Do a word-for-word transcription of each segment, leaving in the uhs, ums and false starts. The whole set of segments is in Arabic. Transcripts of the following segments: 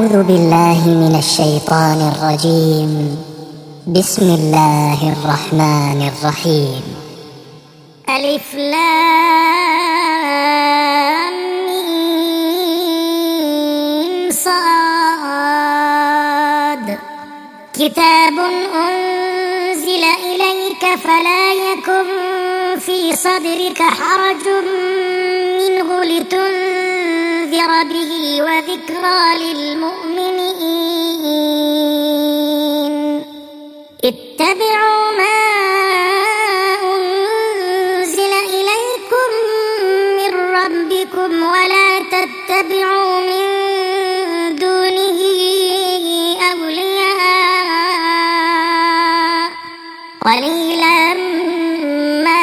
أعوذ بالله من الشيطان الرجيم. بسم الله الرحمن الرحيم. ألف لام ميم صاد. كتاب أنزل إليك فلا يكن في صدرك حرج منه لتنذر به وذكرى للمؤمنين. اتبعوا ما أنزل إليكم من ربكم ولا تتبعوا من دونه أولياء قليلا ما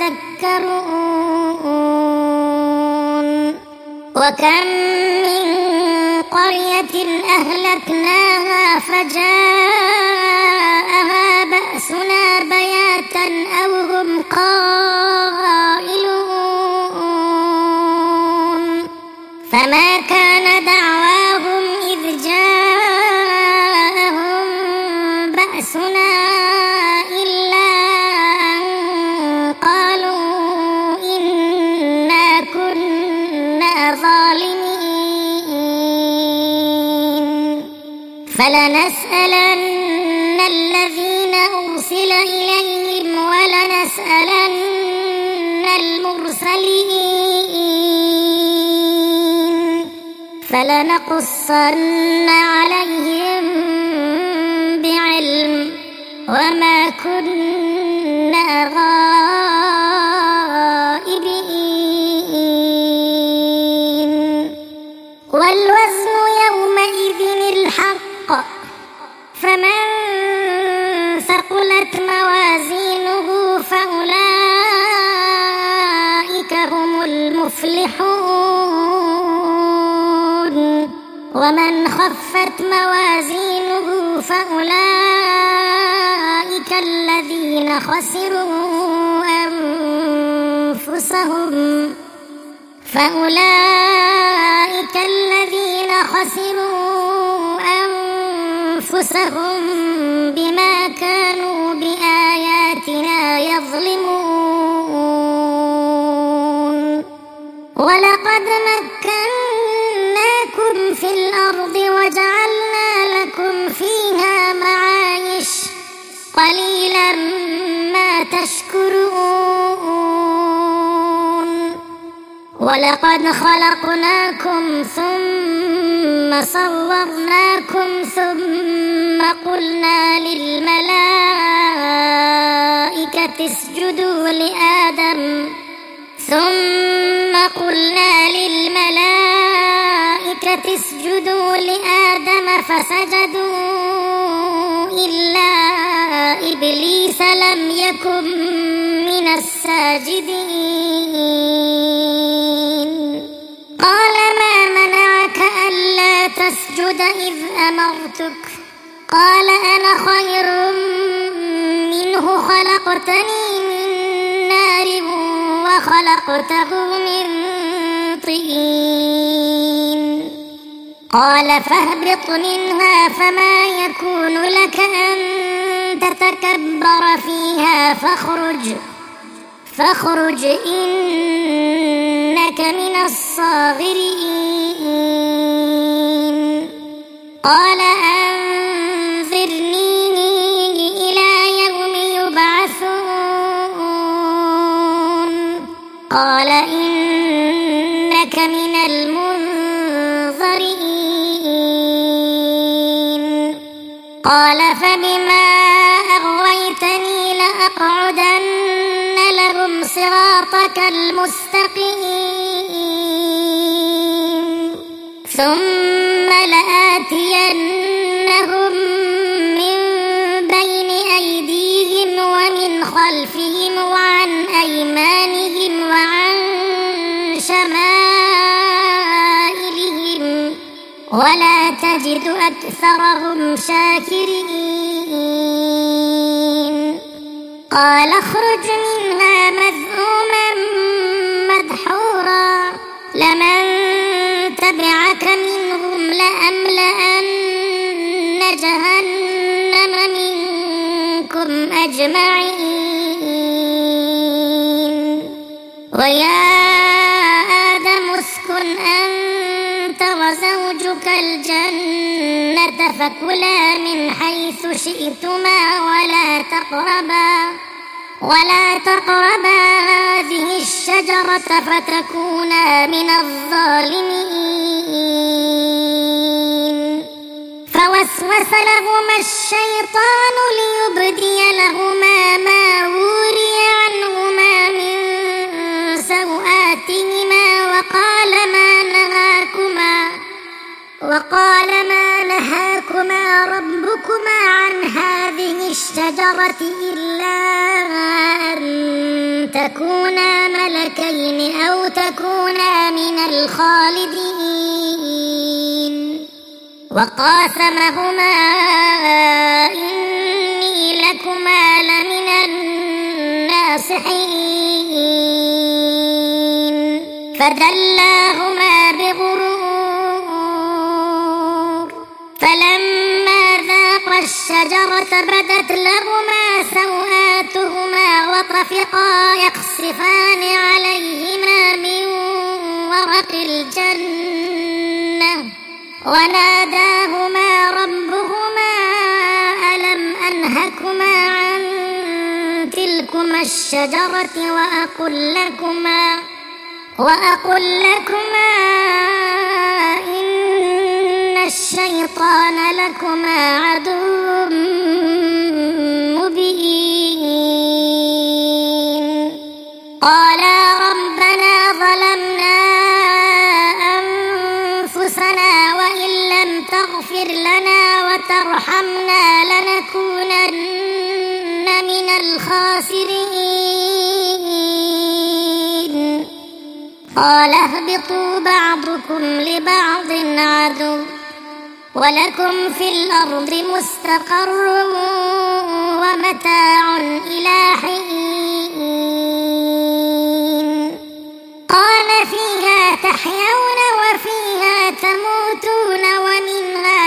تذكرون. وكم من قرية أهلكناها فجاءها بأسنا بياتا أو هم قائلون. فما كان دعواهم إذ جاءهم بأسنا إلا أن قالوا إنا كنا ظالمين. فلنسألن الذين أرسل إليهم ولنسألن المرسلين. فلنقصن عليهم بعلم وما كنا غائبين. والوزن يومئذ الحق فمن ثقلت موازينه فأولئك هم المفلحون. ومن خفت موازينه فأولئك الذين خسروا أنفسهم فأولئك الذين خسروا أنفسهم بما كانوا بآياتنا يظلمون. ولقد مكناكم في الأرض وجعلنا لكم فيها معايش قليلا ما تشكرون. ولقد خلقناكم ثم صورناكم ثم قلنا للملائكة اسجدوا لآدم ثم قلنا للملائكة اسجدوا لآدم فسجدوا إلا إبليس لم يكن من الساجدين. قال ما منعك ألا تسجد إذ أمرتك؟ قال أنا خير منه خلقتني من نار وخلقته من طين. قال فاهبط منها فما يكون لك أن تتكبر فيها فاخرج فاخرج إنك من الصاغرين. قال أنظرني إلى يوم يبعثون. قال إنك من المنظرين. قال فبما أغويتني لأقعدن لهم صراطك المستقيم ثم لآتينهم من بين أيديهم ومن خلفهم وعن أيمانهم وعن شمائلهم ولا تجد أكثرهم شاكرين. قال اخرج منها مذءوما مدحورا لمن تبعك منهم لأملأن وربكم أجمعين. ويا آدم اسكن أنت وزوجك الجنة فكلا من حيث شئتما ولا تقربا ولا تقربا هذه الشجرة فتكونا من الظالمين. فوسوس لهما الشيطان ليبدي لهما ما وري عنهما من سوآتهما وقال ما نهاكما وقال ما نهاكما ربكما عن هذه الشجرة إلا أن تكونا ملكين أو تكونا من الخالدين. وقاسمهما إني لكما لمن الناصحين. فدلاهما بغرور فلما ذاقا الشجرة بدت لهما سوآتهما وطفقا يخصفان عليهما من ورق الجنة وناداهما ربهما ألم أنهكما عن تلكما الشجرة وأقل لكما وأقل لكما إن الشيطان لكما عدو مبين. قالا ربنا ظلمنا أنفسنا وإن لم تغفر لنا وترحمنا لنكونن من الخاسرين. قال اهبطوا بعضكم لبعض عدو ولكم في الأرض مستقر ومتاع إلى حين. قال فيها تحيون وفيها تموتون ومنها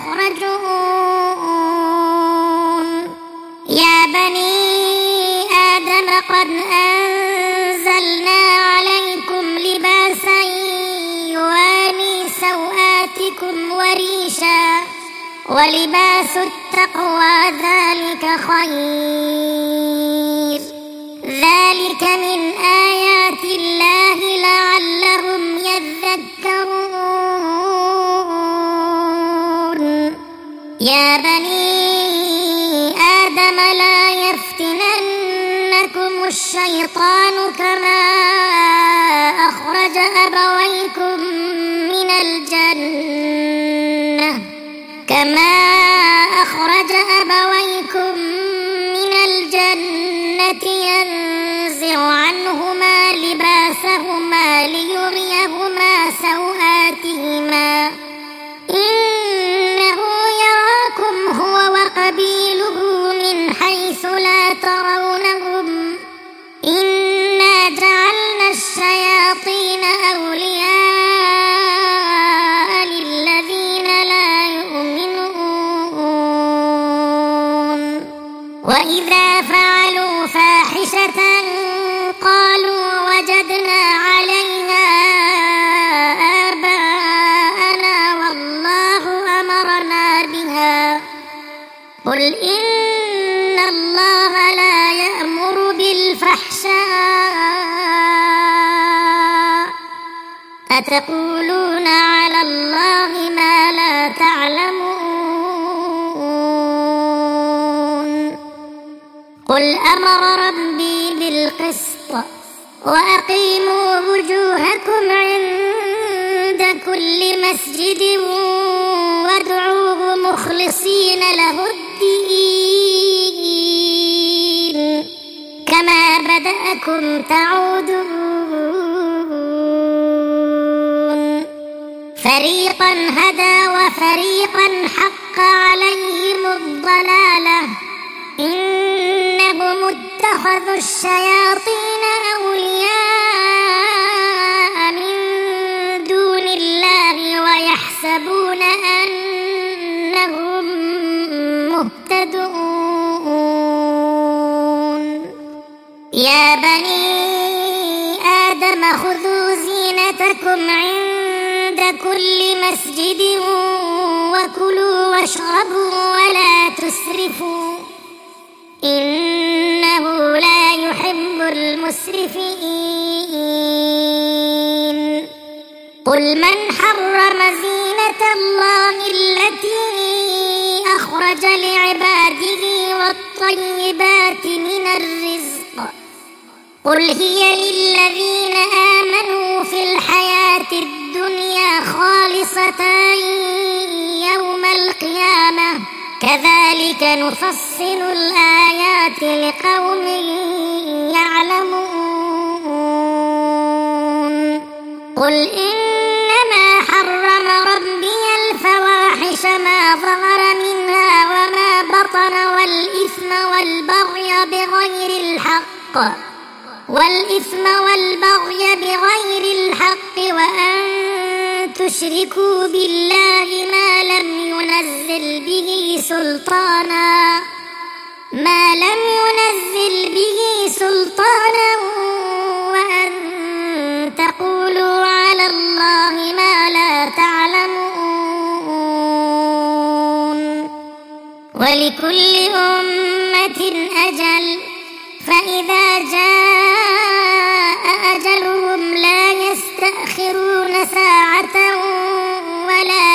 تخرجون. يا بني آدم قد أنزلنا عليكم لباسا يواري سوآتكم وريشا ولباس التقوى ذلك خير. ذلك من آيات الله لعلهم يذكرون. يا بني آدم لا يفتننكم الشيطان كما أخرج أبويكم من الجنة كما أخرج أبويكم من الجنة ينزع عنهما لباسهما ليريهما سوآتهما إنه يراكم هو وقبيله من حيث لا ترونهم إنا جعلنا الشياطين أولياء للذين لا يؤمنون. وإذا فعلوا فاحشة قالوا وجدنا عليها آباءنا والله أمرنا بها قل إن الله لا يأمر بالفحشاء أتقولون على الله ما لا تعلمون. قل أمر ربي بالقسط وأقيموا وجوهكم عند كل مسجد وادعوه مخلصين له الدين كما بدأكم تعودون. فريقا هدى وفريقا حق عليهم الضلالة إنهم اتخذوا الشياطين أولياء من دون الله ويحسبون أنهم مهتدون. يا بني آدم خذوا زينتكم عند كل مسجد وكلوا واشربوا ولا تسرفوا إنه لا يحب المسرفين قل من حرم زينة الله التي أخرج لعباده والطيبات من الرزق قل هي للذين آمنوا في الحياة الدنيا خالصة يوم القيامة كذلك نفصل الآيات لقوم يعلمون قل إنما حرم ربي الفواحش ما ظهر منها وما بطن والإثم والبغي بغير الحق والإثم والبغي بغير الحق وأن تشركوا بالله ما لم ينزل به سلطانا ما لم ينزل به سلطانا وأن تقولوا على الله ما لا تعلمون ولكل أمة أجل فإذا جاء أجلهم لا يستأخرون ساعة ولا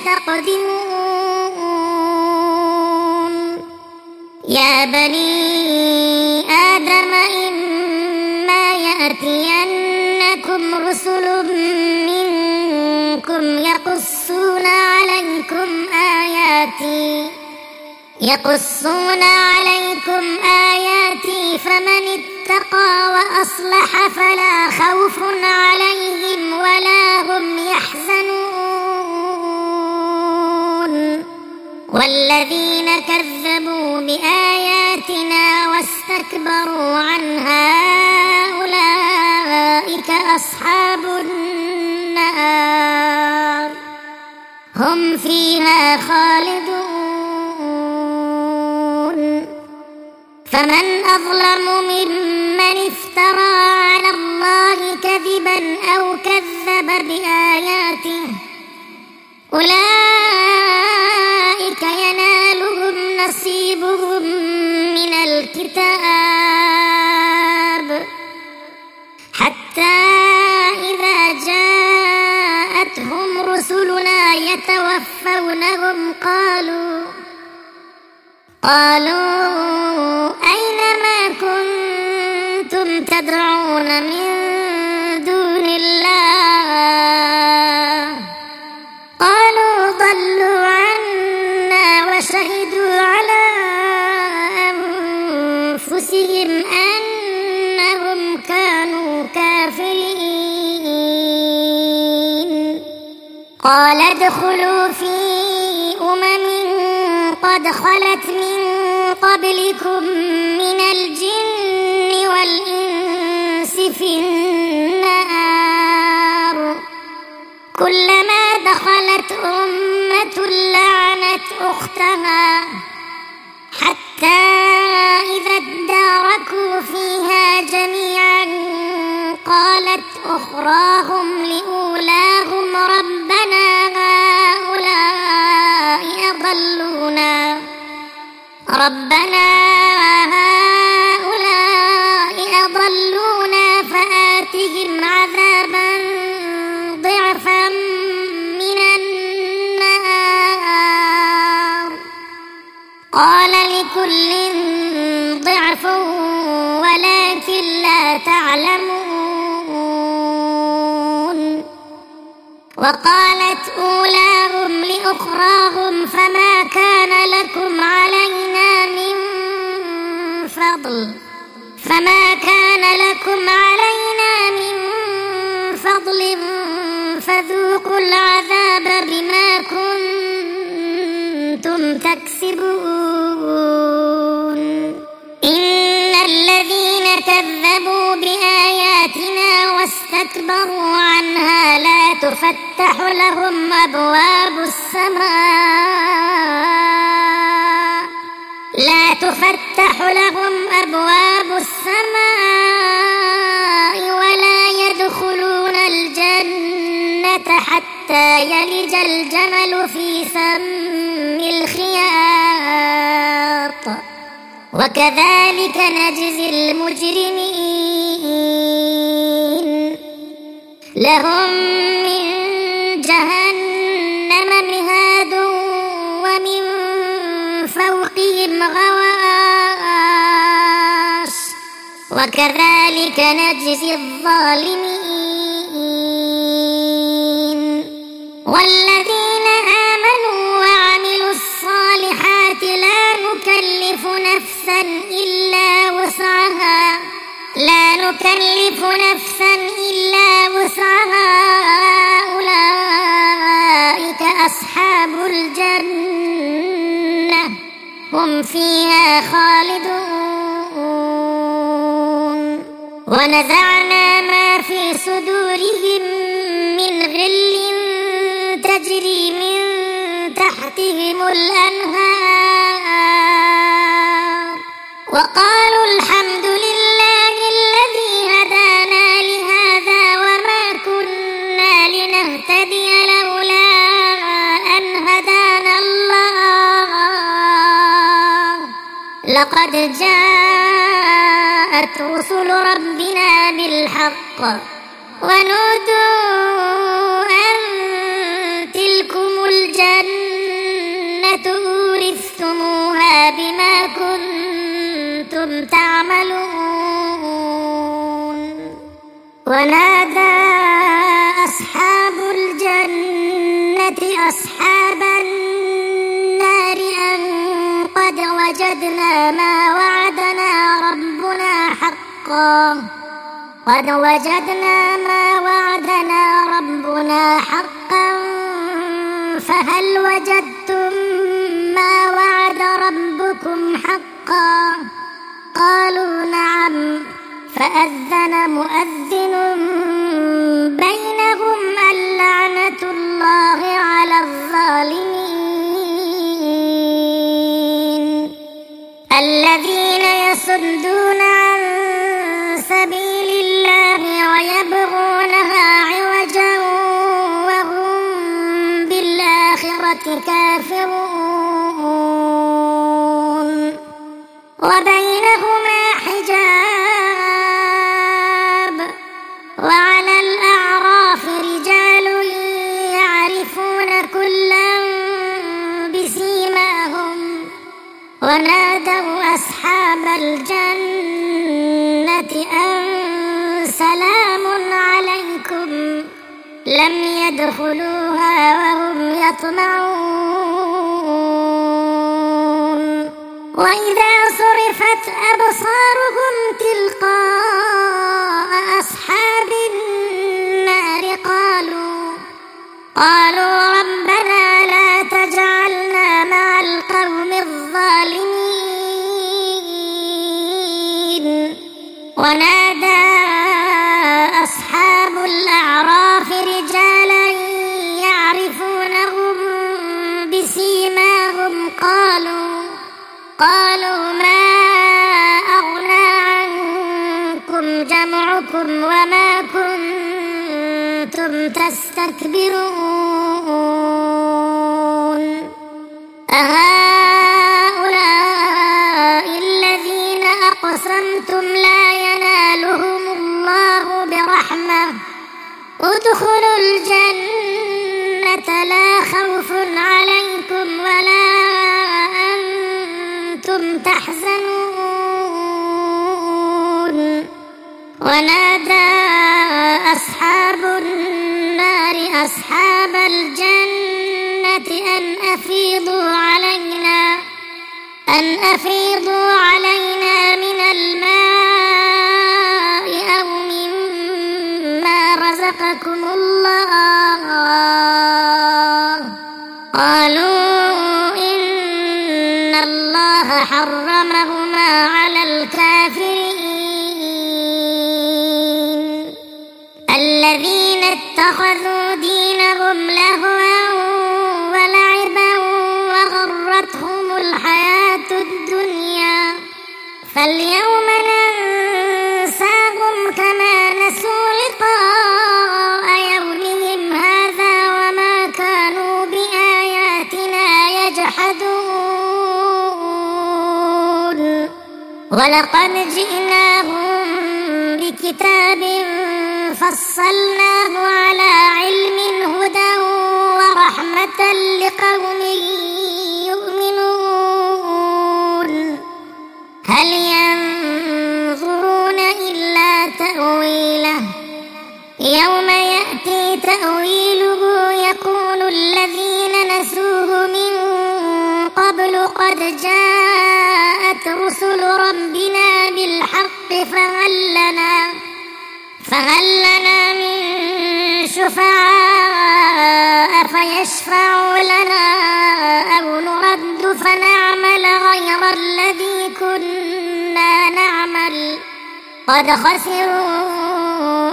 يستقدمون يا بني آدم إما يأتينكم رسل منكم يقصون عليكم آياتي يقصون عليكم آياتي فمن اتقى وأصلح فلا خوف عليهم ولا هم يحزنون والذين كذبوا بآياتنا واستكبروا عنها أولئك أصحاب النار هم فيها خالدون فمن أظلم ممن افترى على الله كذبا أو كذب بآياته أولئك ينالهم نصيبهم من الكتاب حتى إذا جاءتهم رسلنا يتوفونهم قالوا قالوا أين ما كنتم تدعون من دون الله قالوا ضلوا عنا وشهدوا على أنفسهم أنهم كانوا كافرين قال ادخلوا في أمم قد خلت من قبلكم من الجن والإنس في النار كلما دخلت أمة لعنت أختها حتى إذا اداركوا فيها جميعا قالت أخراهم لأولاهم ربنا هؤلاء أضلونا ربنا هؤلاء أضلونا فآتهم عذابا ضعفا من النار قال لكل ضعف ولكن لا تعلمون وقالت أولاهم لأخراهم فما كان لكم علينا من فضل فما كان لكم علينا من فضل فذوقوا العذاب بما كنتم تكسبون إن الذين كذبوا بآياتنا واستكبروا عنها لا تفتح لهم أبواب السماء لا تفتح لهم أبواب السماء ولا يدخلون الجنة حتى يلج الجمل في سم الخياط وكذلك نجزي المجرمين لهم من جهنم مهاد ومن فوقهم غواش وكذلك نجزي الظالمين والذين آمنوا وعملوا الصالحات لا نكلف نفسا إلا وسعها لا نكلف نفسا إلا وسعها أولئك أصحاب الجنة هم فيها خالدون ونزعنا ما في صدورهم من غل تجري من تحتهم الأنهار وقالوا الحمد لله الذي هدانا لهذا وما كنا لنهتدي لولا أن هدانا الله لقد جاءت رسل ربنا بالحق ونودوا أن تلكم الجنة أورثتموها بما كنتم تعملون ونادى أصحاب الجنة أصحاب النار أن قد وجدنا ما وعدنا ربنا حقا قد وجدنا ما وعدنا ربنا حقا فهل وجدتم ما وعد ربكم حقا قالوا نعم فأذن مؤذن بينهم اللعنة الله على الظالمين الذين يصدون عن سبيل الله ويبغونها عوجا وهم بالآخرة كافرون وبينهما حجاب وعلى الأعراف رجال يعرفون كلا بسيماهم ونادوا أصحاب الجنة أن سلام عليكم لم يدخلوها وهم يطمعون وإذا صرفت أبصارهم تلقاء أصحاب النار قالوا قالوا ربنا لا تجعلنا مع القوم الظالمين ونادى أصحاب الأعراف رجالا يعرفونهم بسيماهم قالوا قالوا ما أغنى عنكم جمعكم وما كنتم تستكبرون أهؤلاء الذين أقسمتم لا ينالهم الله برحمة ادخلوا الجنة لا خوف عليكم ولا أنتم تحزنون ونادى أصحاب النار أصحاب الجنة أن أفيضوا علينا أن أفيضوا علينا من الماء أو مما رزقكم الله قالوا إن الله حرمهما على الكافرين الذين اتخذوا دينهم لهوا ولعبا وغرتهم الحياة الدنيا فاليوم ننسى يجحدون ولقد جئناهم بكتاب فصلناه على علم هدى ورحمة لقوم يؤمنون هل ينظرون إلا تأويله يوم يأتي تأويله يقول الذين نسوه من قبل قد جاءت رسل ربنا بالحق فهل لنا فهل لنا من شفعاء فيشفعوا لنا أو نرد فنعمل غير الذي كنا نعمل قد خسروا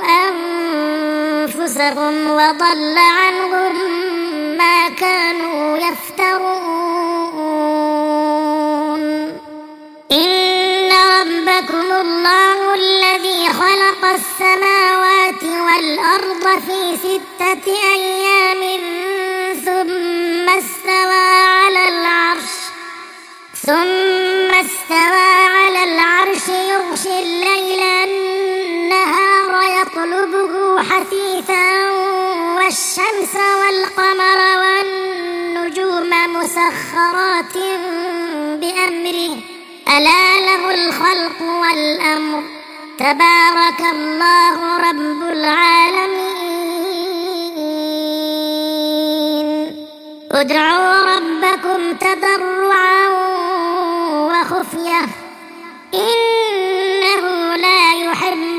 أنفسهم وضل عنهم ما كانوا يفترون إن ربكم الله الذي خلق السماوات والأرض في ستة أيام ثم استوى على العرش ثم استوى على العرش يغشي الليل النهار يطلبه حثيثا والشمس والقمر والنجوم مسخرات بأمره ألا له الخلق والأمر تبارك الله رب العالمين ادعوا ربكم تضرعا وخفية إنه لا يحب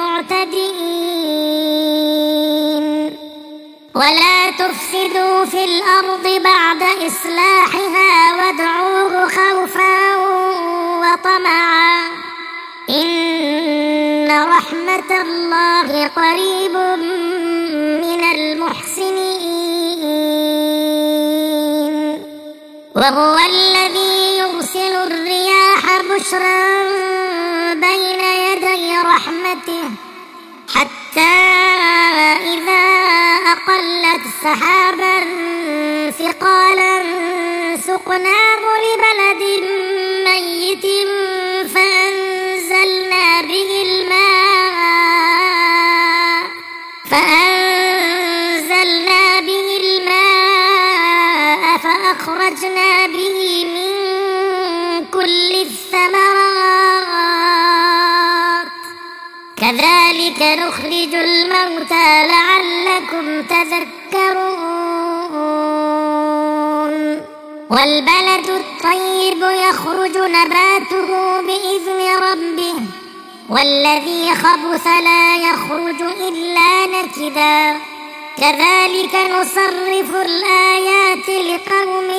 المعتدين ولا تفسدوا في الأرض بعد إصلاحها وادعوه خوفا وطمعا إن رحمة الله قريب من المحسنين وهو الذي يرسل الرياح بشرا بين يدي رحمته حتى إذا أقلت سحابا ثقالا سقناه لبلد ميت فأنزلنا به الماء فأنزلنا به الماء فأخرجنا به من كل الثمرات كذلك نخرج الموتى لعلكم تذكرون والبلد الطيب يخرج نباته بإذن ربه والذي خبث لا يخرج إلا نكدا كذلك نصرف الآيات لقوم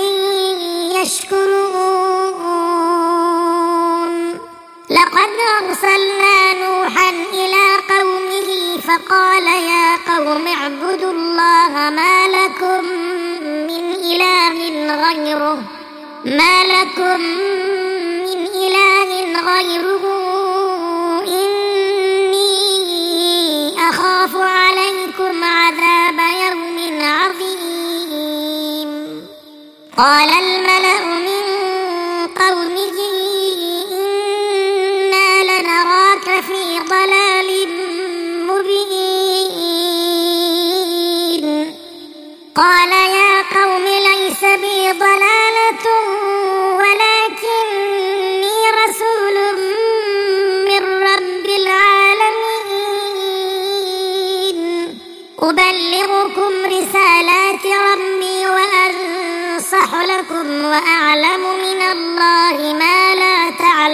يشكرون لقد أرسلنا نوحا إلى قومه فقال يا قوم اعبدوا الله ما لكم من إله غيره ما لكم من إله غيره إني أخاف عليكم عذاب يوم عظيم قال الملأ من قومه إنا لنراك في ضلال مبين قال يا قوم ليس بي ضلالة ولكني رسول من رب العالمين أبلغكم رسالات ربي وأنصح لكم وأعلم من الله ما لا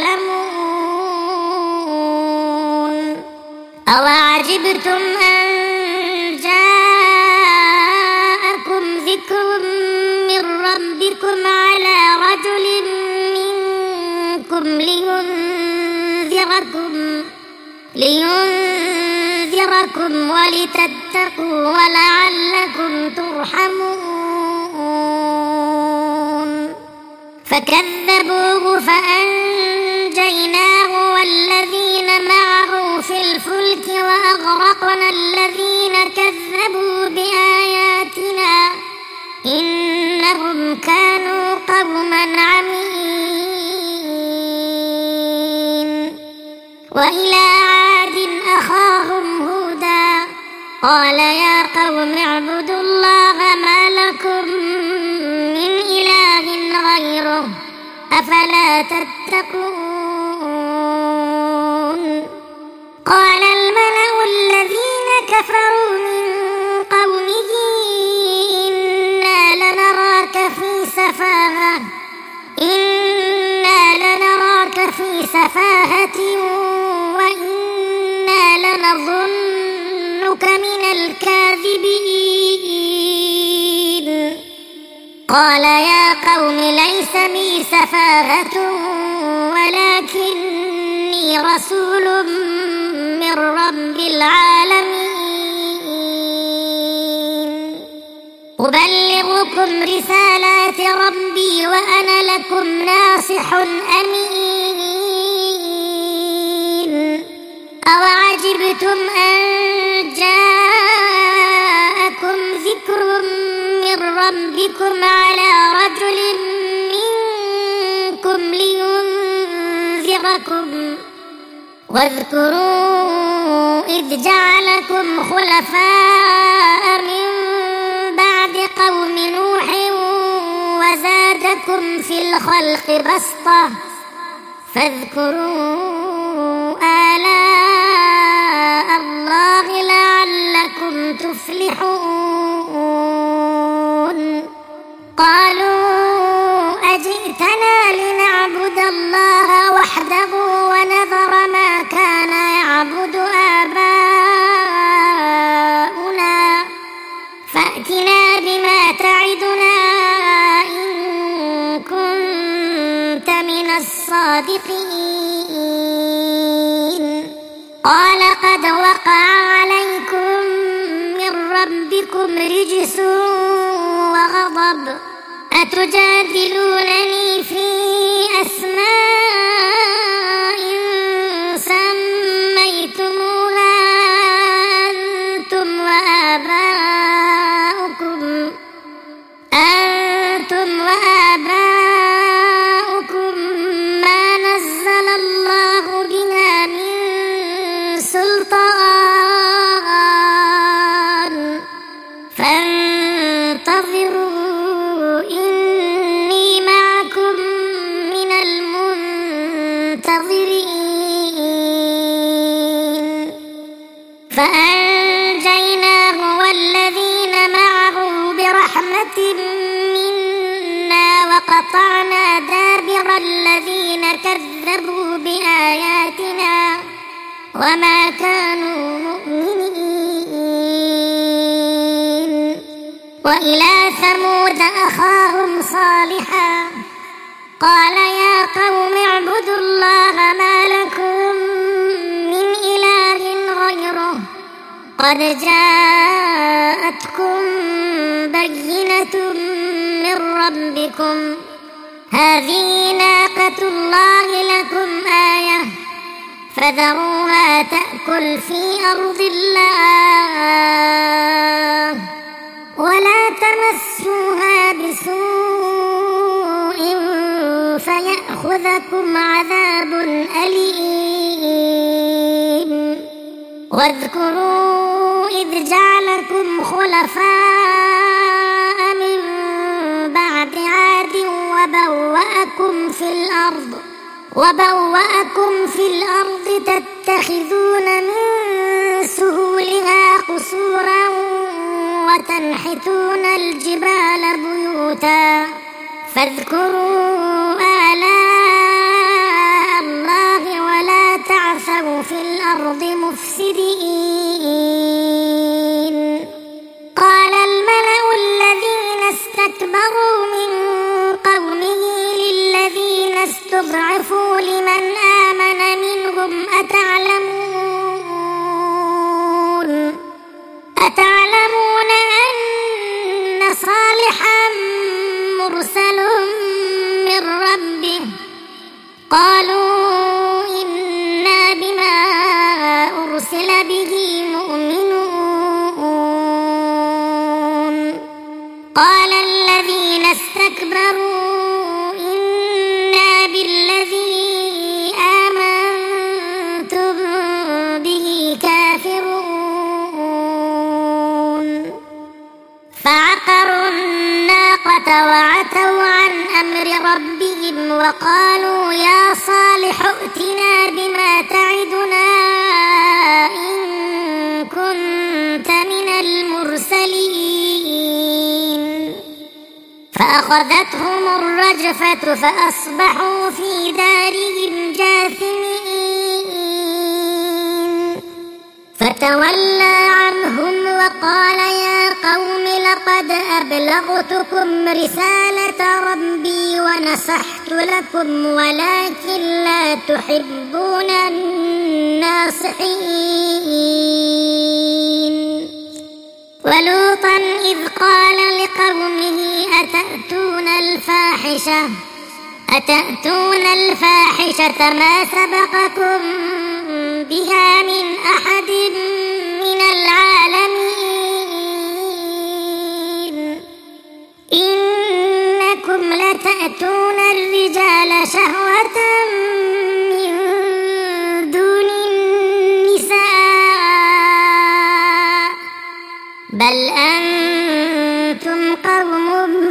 تعلمون أوعجبتم أن جاءكم ذكر من ربكم على رجل منكم لينذركم لينذركم ولتتقوا ولعلكم ترحمون فكذبوه فأنجيناه والذين معه في الفلك وأغرقنا الذين كذبوا بآياتنا إنهم كانوا عمين. وإلى عاد أخاهم هودا قال يا قوم اعبدوا الله ما لكم من إله غيره أفلا تتقون. قال الملأ الذين كفروا من قومه إنا لنراك في سفاهة إنا لنراك في سفاهة وإنا لنظنك من الكاذبين. قال يا قوم ليس بي سفاهة ولكني رسول من رب العالمين أبلغكم رسالات ربي وأنا لكم ناصح أمين. أوعجبتم أن جاءكم ذكر من ربكم على رجل منكم لينذركم واذكروا إذ جعلكم خلفاء من بعد قوم نوح وزادكم في الخلق بسطة فاذكروا آلاء الله لعلكم تفلحون. قالوا أجئتنا لنعبد الله وحده ونذر ما كان يعبد آباؤنا فأتنا بما تعدنا إن كنت من الصادقين. قال قد وقع عليكم من ربكم رجس وغضب أتجادلونني في أسماء سميتموها أنتم وآباؤكم أنتم وآباؤكم ما نزل الله بها من سلطان فانتظروا إني معكم من المنتظرين. فأنجيناه والذين معه برحمة منا وقطعنا دابر الذين كذبوا بآياتنا وما كانوا مؤمنين. وإلى ثمود أخاهم صالحا قال يا قوم اعبدوا الله ما لكم من إله غيره قد جاءتكم بينة من ربكم هذه ناقة الله لكم آية فذروها تأكل في أرض الله ولا تمسوها بسوء فيأخذكم عذاب أليم. واذكروا إذ جعلكم خلفاء من بعد عاد وبوأكم في الأرض وبوأكم في الأرض تتخذون من سهولها قصورا وتنحتون الجبال بيوتا فاذكروا آلاء الله ولا تعثوا في الأرض مفسدين. قال الملأ الذين استكبروا من قومه للذين استضعفوا لمن آمن منهم أتعلمون أتعلمون أن صالحا مرسل من ربه قالوا إنا بما أرسل به مؤمنون. قال الذين استكبروا إن وعتوا عن أمر ربهم وقالوا يا صالح ائتنا بما تعدنا إن كنت من المرسلين فأخذتهم الرجفة فأصبحوا في دارهم جاثمين فتولى عنهم وقال يا قوم لقد أبلغتكم رسالة ربي ونصحت لكم ولكن لا تحبون الناصحين ولوطا إذ قال لقومه أتأتون الفاحشة أتأتون الفاحشة ما سبقكم بها من أحد من العالمين إنكم لتأتون الرجال شهوة من دون النساء بل أنتم قوم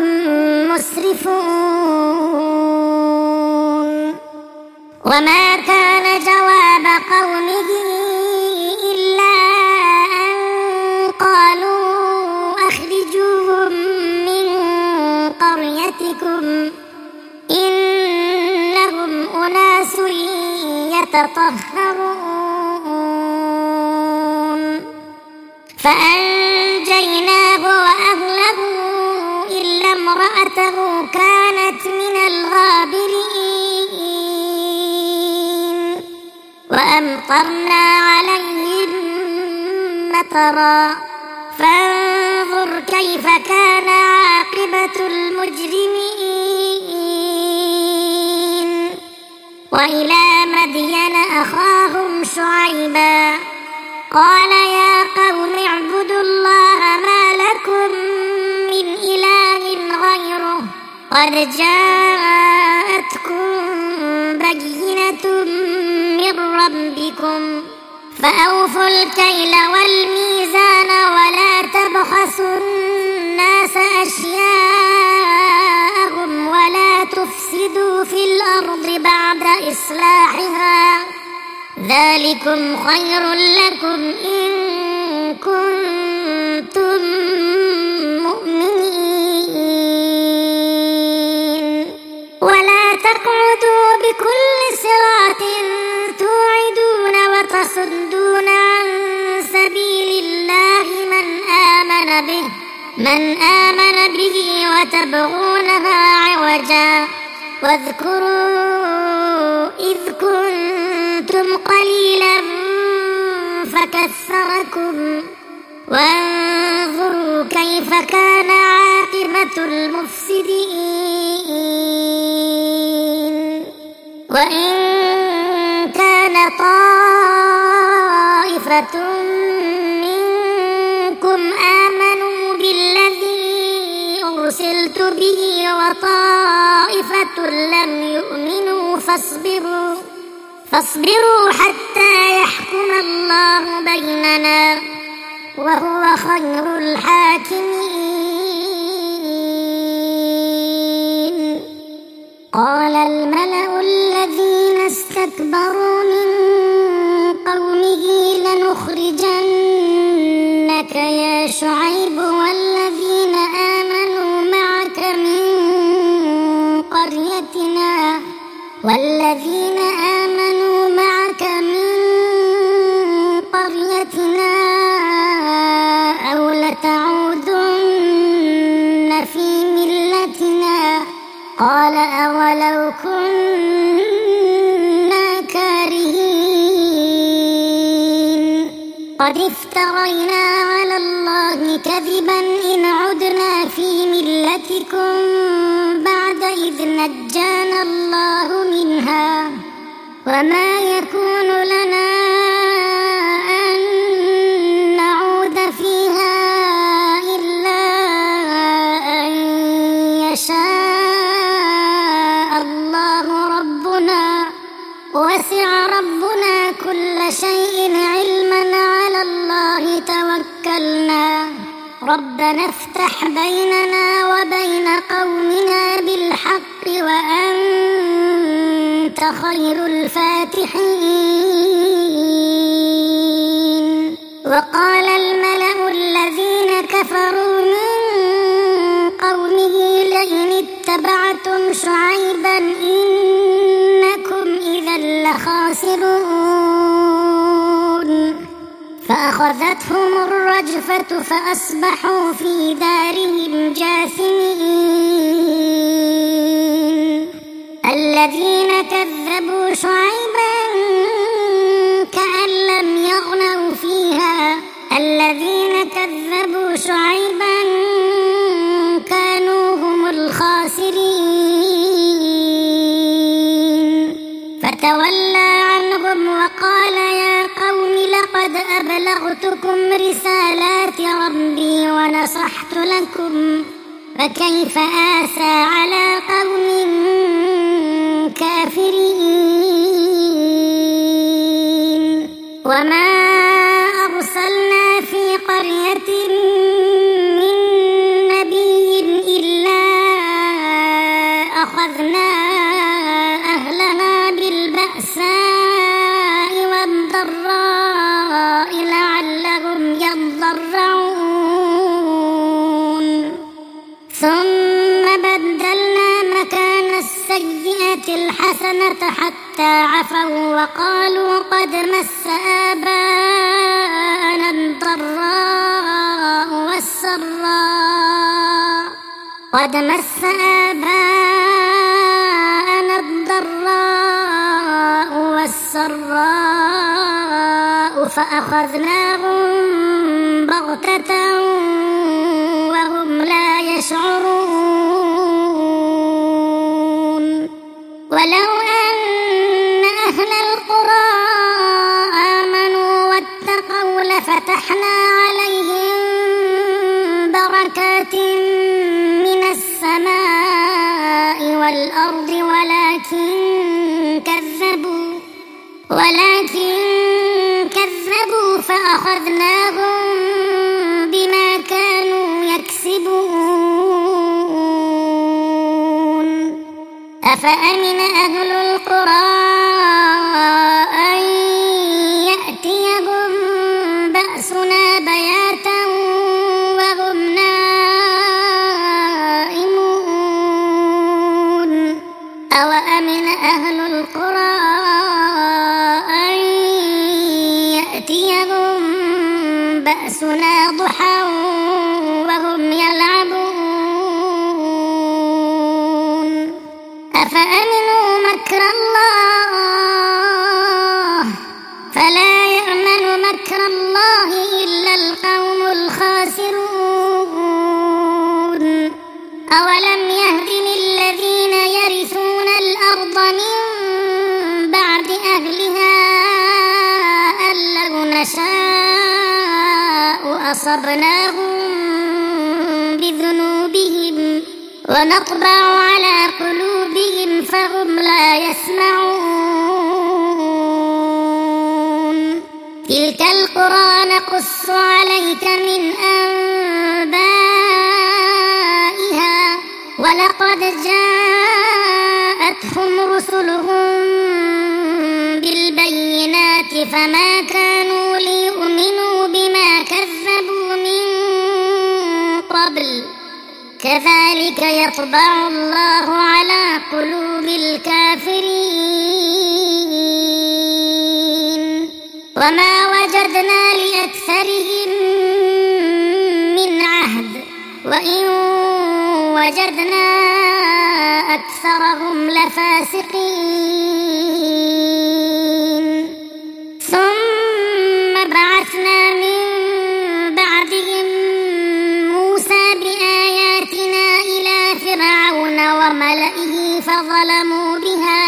مسرفون وما كان جواب قومه إلا أن قالوا أخرجوهم من قريتكم إنهم أناس يتطهرون فأنجيناه وأهله إلا امرأته كانت من الغابرين وأمطرنا عليهم مطرا فانظر كيف كان عاقبة المجرمين وإلى مدين أخاهم شعيبا قال يا قوم اعبدوا الله ما لكم من إله غيره قد جاءتكم بينة من ربكم فأوفوا الكيل والميزان ولا تبخسوا الناس أشياءهم ولا تفسدوا في الأرض بعد إصلاحها ذلكم خير لكم إن كنتم مؤمنين ولا تقعدوا بكل صراط توعدون وتصدون عن سبيل الله من آمن به من آمن به وتبغونها عوجا واذكروا إذ كنتم قليلا فكثركم وانظروا كيف كان عاقبة المفسدين وإن كان طائفة منكم آمنوا بالذي أرسلت به وطائفة لم يؤمنوا فاصبروا فاصبروا حتى يحكم الله بيننا وهو خير الحاكمين قال الملأ الذين استكبروا من قومه لنخرجنك يا شعيب والذين آمنوا معك من قريتنا والذين آمنوا معك من قريتنا أو لتعودن في ملتنا قال أولو كنا كارهين قد افترينا على الله كذبا إن عدنا في ملتكم بعد إذ نجانا الله منها وما يكون لنا أن نعود فيها إلا أن يشاء الله ربنا وسع ربنا كل شيء علما على الله توكلنا ربنا افتح بيننا وبين قومنا بالحق وأنت خير الفاتحين. وقال الملأ الذين كفروا من قومه لئن اتبعتم شعيبا إنكم إذا لخاسرون. فأخذتهم الرجفة فأصبحوا في دارهم جاثمين. الذين كذبوا شعيبا كأن لم يغنوا فيها الذين كذبوا شعيبا كانوا هم الخاسرين. فتولى عنهم وقال يا قوم لقد أبلغتكم رسالات ربي ونصحت لكم فكيف آسى على قوم كافرين. وما أرسلنا في قرية من نبي إلا أخذنا أهلها بالبأساء والضراء لعلهم يضرعون. ثم بدلنا مكان السيئة الحسنة حتى عفوا وقالوا قد مس آباءنا الضراء والسراء قد مس آباءنا الضراء والسراء فأخذناهم بغتة وهم لا يشعرون. ولو أن أهل القرى آمنوا واتقوا لفتحنا عليهم بركات من السماء والأرض ولكن كذبوا ولكن كذبوا فأخذناهم بما كانوا يكسبون. أفأمن أهل القرى أن يأتيهم بأسنا بياتا وهم نائمون. أوأمن أهل القرى أن يأتيهم بأسنا ضحى وهم يلعبون. أفأمنوا مكر الله فلا يأمن مكر الله إلا القوم الخاسرون. أولم يهد للذين يرثون الأرض من بعد أهلها أن لو نشاء أصبناهم بذنوبهم ونطبع على قلوبهم فهم لا يسمعون. تلك القرى نقص عليك من أنبائها ولقد جاءتهم رسلهم بالبينات فما كانوا ليؤمنوا بما كذبوا من قبل كذلك يطبع الله على قلوب الكافرين. وما وجدنا لأكثرهم من عهد وإن وجدنا أكثرهم لفاسقين. ثم بعثنا من بعدهم موسى بآياتنا إلى فرعون وملئه فظلموا بها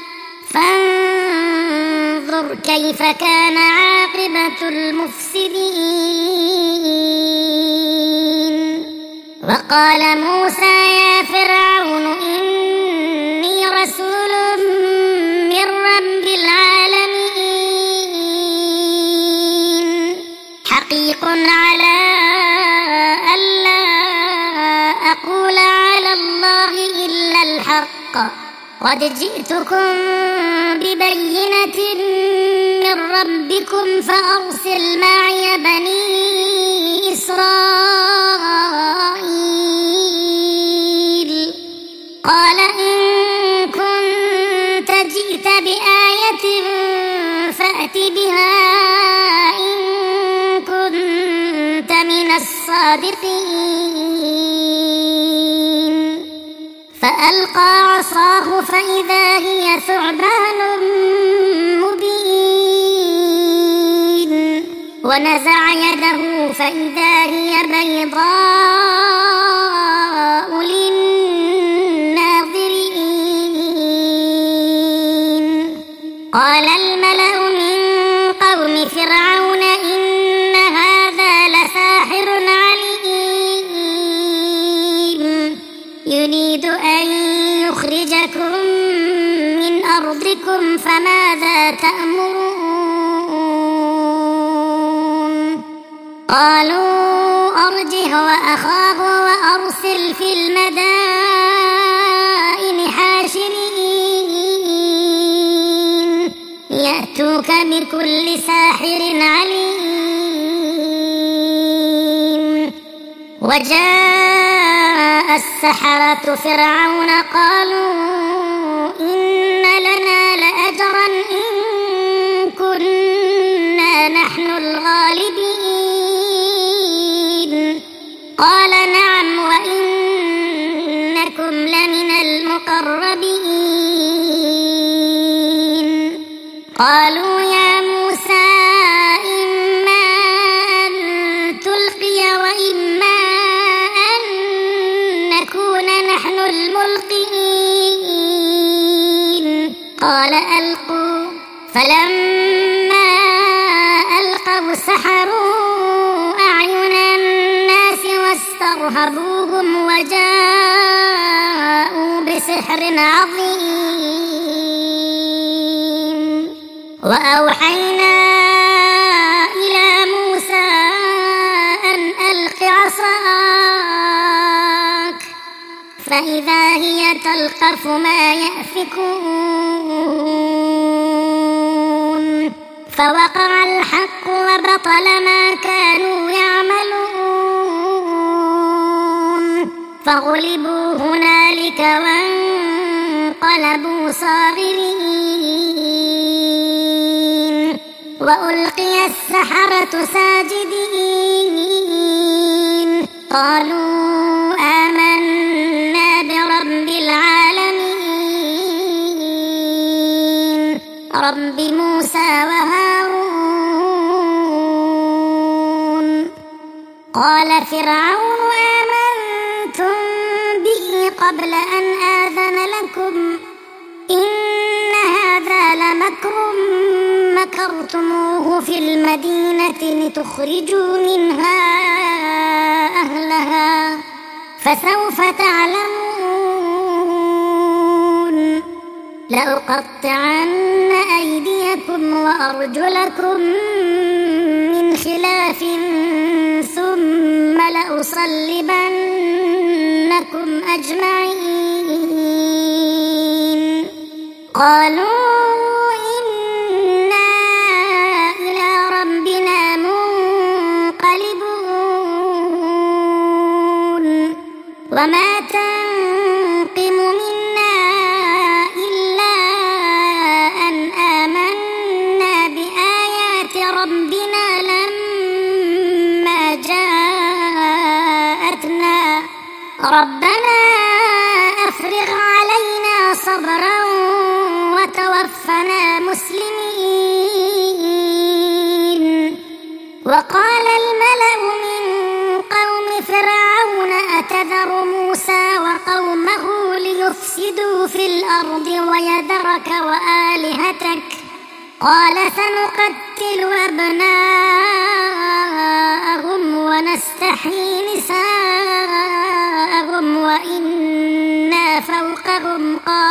فانظر كيف كان عاقبة المفسدين. وقال موسى يا فرعون إني رسول من رب العالمين حقيق على الحق قد جئتكم ببينة من ربكم فأرسل معي بني إسرائيل قال إن كنت جئت بآية فأت بها إن كنت من الصادقين فألقى عصاه فإذا هي ثعبان مبين ونزع يده فإذا هي بيضاء للناظرين قال الملأ من قوم فرعون إن هذا لساحر عليم يريد أن يخرجكم من أرضكم فماذا تأمرون قالوا أرجه وأخاه وأرسل في المدائن حاشرين يأتوك بكل ساحر عليم وجاء السحرة فرعون قالوا إن لنا لأجرا إن كنا نحن الغالبين قال نعم وإنكم لمن المقربين قالوا يا موسى إما أن تلقي وإما أن نكون نحن الملقين قال ألقوا فلما ألقوا سحروا أعين الناس واسترهبوهم وجاءوا بسحر عظيم وأوحينا إلى موسى أن ألق عصاك فإذا هي تلقف ما يأفكون فوقع الحق وبطل ما كانوا يعملون فغلبوا هنالك وانقلبوا صاغرين وألقي السحرة ساجدين قالوا آمنا برب العالمين رب موسى وهارون قال فرعون آمنتم به قبل أن آذن لكم إن هذا لمكر مكرتموه في المدينة لتخرجوا منها أهلها فسوف تعلمون لأقطعن أيديكم وأرجلكم من خلاف ثم لأصلبنكم أجمعين قالوا إنا إلى ربنا منقلبون وما تنقم منا إلا أن آمنا بآيات ربنا لما جاءتنا ربنا أفرغ علينا صبرا وتوفنا مسلمين وقال الملأ من قوم فرعون أتذر موسى وقومه ليفسدوا في الأرض ويذرك وآلهتك قال سنقتل أبناءهم ونستحيي نساءهم وإنا فوقهم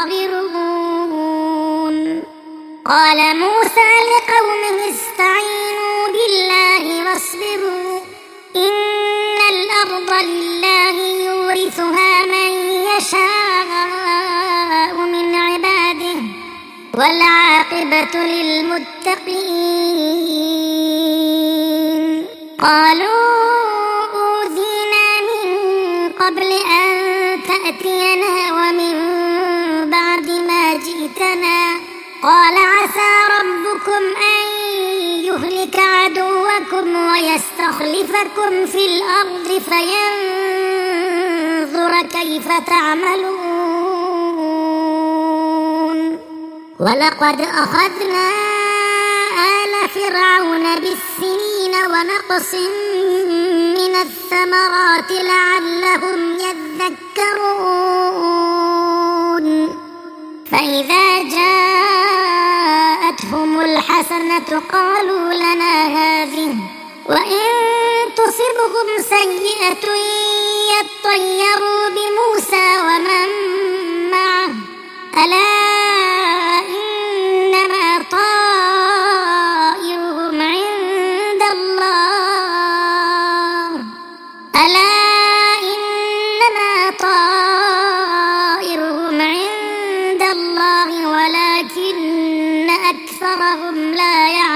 قاهرون قال موسى لقومه استعينوا بالله واصبروا إن الأرض لله يورثها من يشاء والعاقبة للمتقين. قالوا أوذينا من قبل أن تأتينا ومن بعد ما جئتنا، قال عسى ربكم أن يهلك عدوكم ويستخلفكم في الأرض فينظر كيف تعملون. ولقد أخذنا آل فرعون بالسنين ونقص من الثمرات لعلهم يذكرون. فإذا جاءتهم الحسنة قالوا لنا هذه، وإن تصبهم سيئة يطيروا بموسى ومن معه، ألا إنما طائرهم عند الله ألا إنما طائرهم عند الله ولكن أكثرهم لا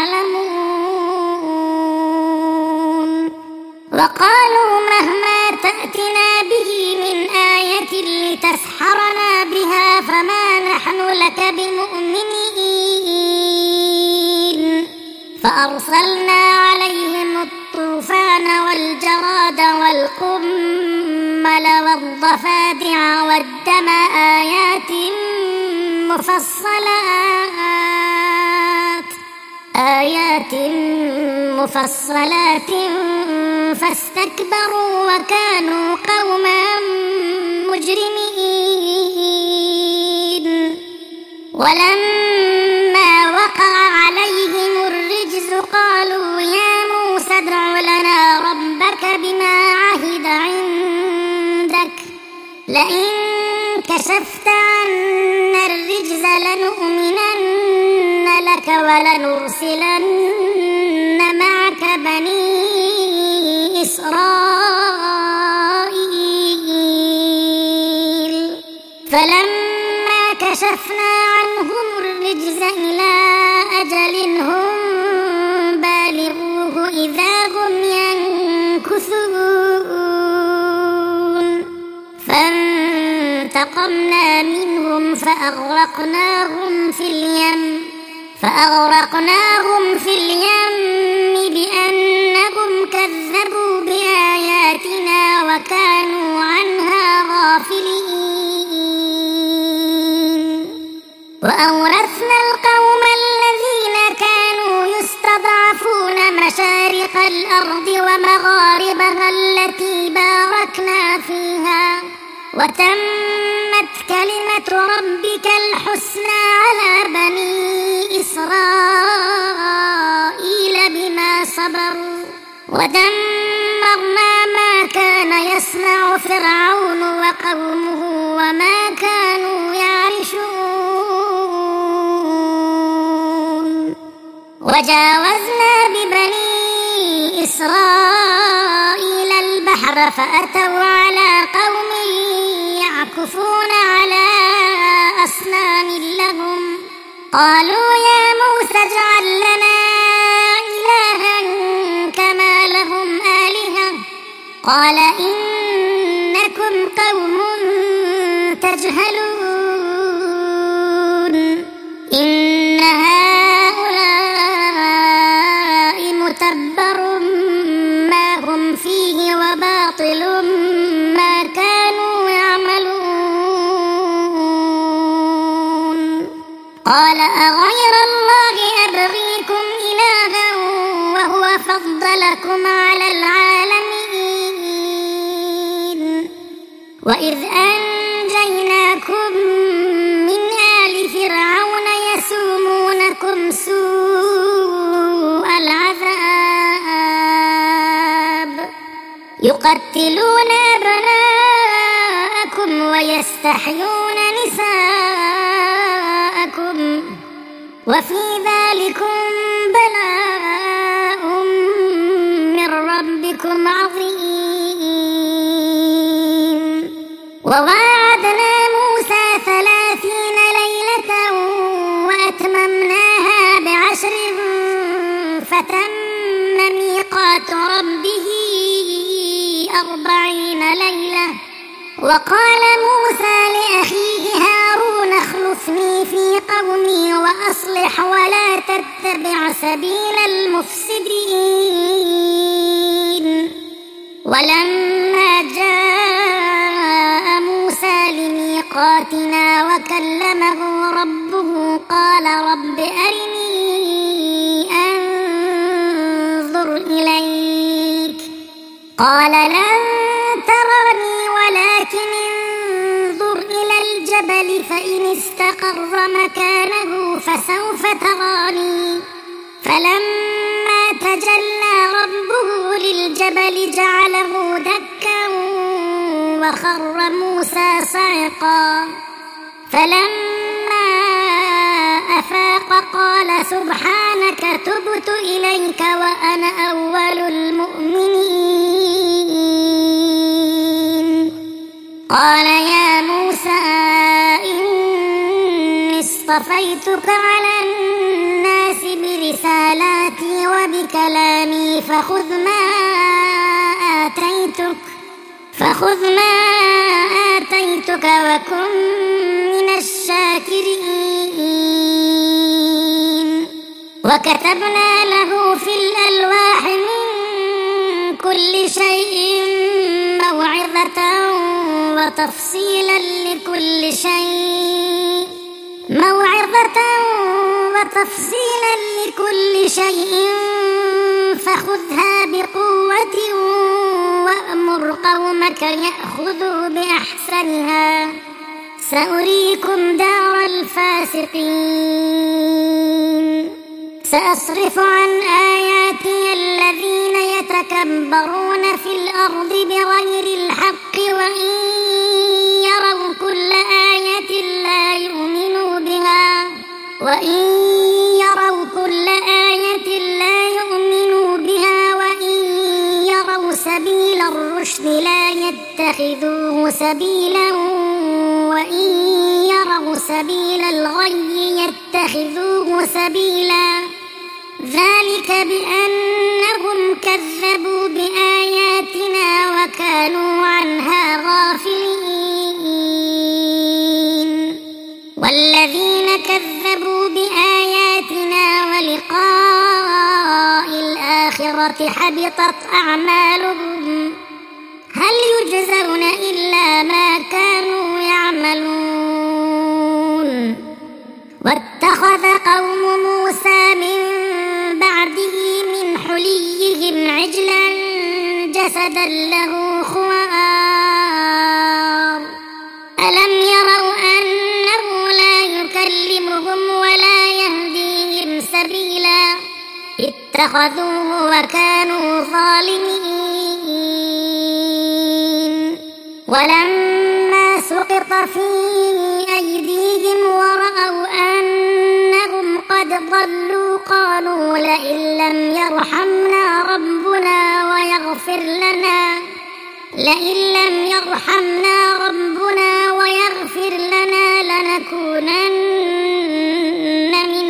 يعلمون. وقالوا مهما تأتنا به من آية لتسحرنا بها فما نحن لك بمؤمنين. فأرسلنا عليهم الطوفان والجراد والقمل والضفادع والدم آيات مفصلات آيات مفصلات فاستكبروا وكانوا قوما مجرمين. ولما وقع عليهم الرجز قالوا يا موسى ادع لنا ربك بما عهد عندك لئن كشفت عنا الرجز لنؤمنن لك ولنرسلن معك بني إسرائيل. فلما كشفنا عنهم الرجز إلى أجل هم بالغوه إذا هم ينكثون. فانتقمنا منهم فأغرقناهم في اليم فأغرقناهم في اليم بأنهم كذبوا بآياتنا وكانوا عنها غافلين. وأورثنا القوم الذين كانوا يستضعفون مشارق الأرض ومغاربها التي باركنا فيها، وتمت كلمة ربك الحسنى على بني إسرائيل بما صبروا، ودمرنا ما كان يصنع فرعون وقومه وما كانوا يعرشون. وجاوزنا ببني إسرائيل البحر فأتوا على قوم يعكفون على أصنام لهم، قالوا يا موسى اجعل لنا إلها كما لهم آلهة، قال إنكم قوم تجهلون. إن هؤلاء متبر ما هم فيه وباطل ما كانوا يعملون. قال أغير الله أبغيكم إلها وهو فضلكم على العالمين. وإذ أنجيناكم من آل فرعون يسومونكم سوء العذاب يقتلون أبناءكم ويستحيون نساءكم وفي ذلكم بلاء من ربكم عظيم. وواعدنا موسى ثلاثين ليلة وقال موسى لأخيه هارون اخلفني في قومي وأصلح ولا تتبع سبيل المفسدين. ولما جاء موسى لميقاتنا وكلمه ربه قال رب أرني أنظر إليك قال لن تراني ولكن انظر إلى الجبل فإن استقر مكانه فسوف تراني. فلما تجلى ربه للجبل جعله دكا وخر موسى صعقا. فلما أفاق قال سبحانك تبت إليك وأنا أول المؤمنين. قال يا موسى إني اصطفيتك على الناس برسالاتي وبكلامي فخذ ما آتيتك فخذ ما آتيتك وكن من الشاكرين. وكتبنا له في الألواح من كل شيء موعظة وتفصيلا لكل شيء موعظة وتفصيلا لكل شيء فخذها بقوة وأمر قومك يأخذوا بأحسنها سأريكم دار الفاسقين. سأصرف عن آياتي الذين يتكبرون في الأرض بغير الحق وإن يروا كل آية لا يؤمنوا بها وإن يروا كل آية لا يؤمنوا بها وإن يروا سبيل الرشد لا يتخذوه سبيلا وإن يروا سبيل الغي يتخذوه سبيلا. ذلك بأنهم كذبوا بآياتنا وكانوا عنها غافلين. والذين كذبوا بآياتنا ولقاء الآخرة حبطت أعمالهم هل يجزون إلا ما كانوا يعملون. واتخذ قوم موسى من بعده من حليهم عجلا جسدا له خوار ألم يروا أنه لا يكلمهم ولا يهديهم سبيلا اتخذوه وكانوا ظالمين. ولما سقط في أيديهم ورأوا أنهم قد ضلوا قالوا لئن لم يرحمنا ربنا ويغفر لنا لئن لم يرحمنا ربنا ويغفر لنا لنكونن من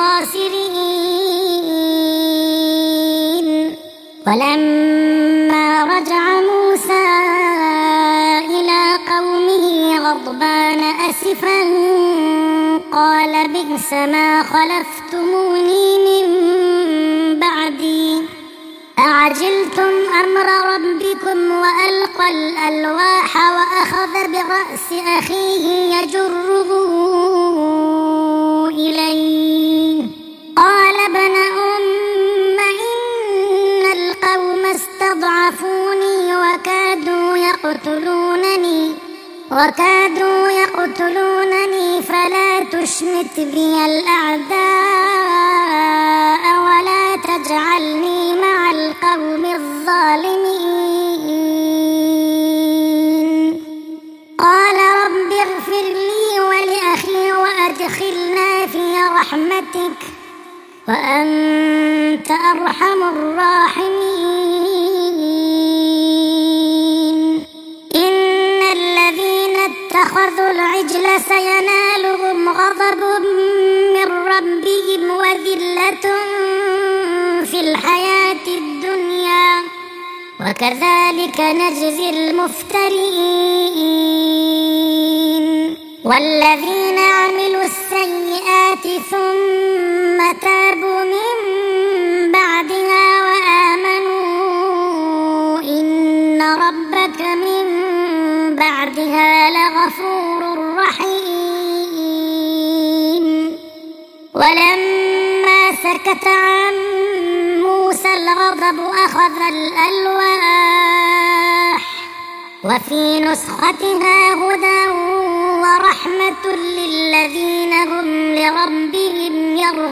الخاسرين. ولما رجع موسى إلى قومه غضبان أسفا قال بئس ما خلفتموني من بعدي أعجلتم أمر ربكم وألقى الألواح وأخذ برأس أخيه يجره إليه قال ابن أم إن القوم استضعفوني وكادوا يقتلونني وكادوا يقتلونني فلا تشمت بي الأعداء ولا تجعلني مع القوم الظالمين. قال رب اغفر لي ولأخي وأدخلنا في رحمتك وأنت أرحم الراحمين. إن الذين اتخذوا العجل سينالهم غضب من ربهم وذلة في الحياة الدنيا وكذلك نجزي المفترين. والذين عملوا السيئات ثم تابوا من بعدها وآمنوا إن ربك من بعدها لغفور رحيم. ولما سكت عن موسى الغضب أخذ الألواح وفي نسختها هدى ورحمة للذين هم لربهم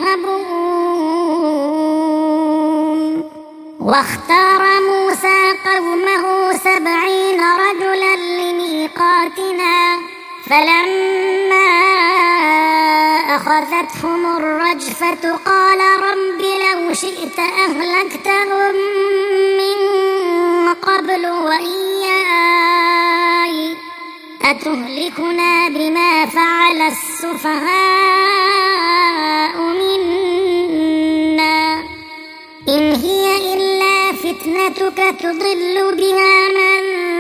يرهبون. واختار موسى قومه سبعين رجلا لميقاتنا فلما أخذتهم الرجفة قال رب لو شئت أهلكتهم من قبل وإياي أتهلكنا بما فعل السفهاء منا إن هي إلا فتنتك تضل بها من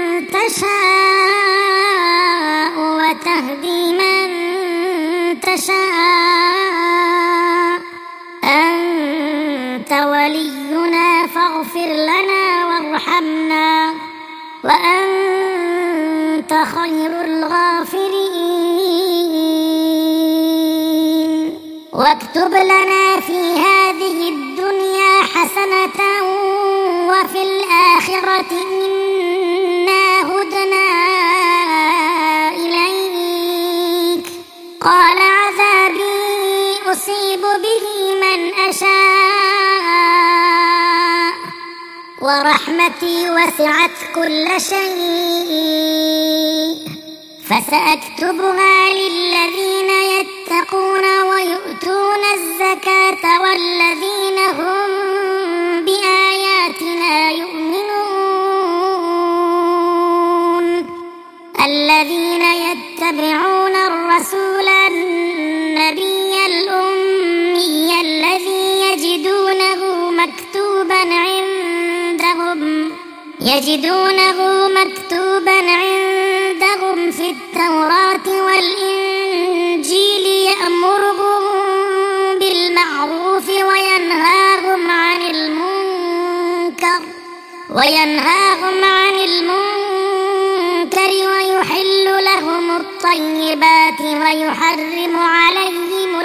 تشاء وتهدي من تشاء أنت ولينا فاغفر لنا وارحمنا وأنت خير الغافرين. واكتب لنا في هذه الدنيا حسنة وفي الآخرة إنا هدنا إليك قال عذابي أصيب به من أشاء ورحمتي وسعت كل شيء فسأكتبها للذين يتقون ويؤتون الزكاة والذين هم بآياتنا يؤمنون. الذين يتبعون الرسول النبي الأمي الذي يجدونه مكتوبا عندهم يجدونه مكتوبا عندهم في التوراة والإنجيل يأمرهم بالمعروف وينهاهم عن المنكر وينهاهم عن المنكر ويحل لهم الطيبات ويحرم عليهم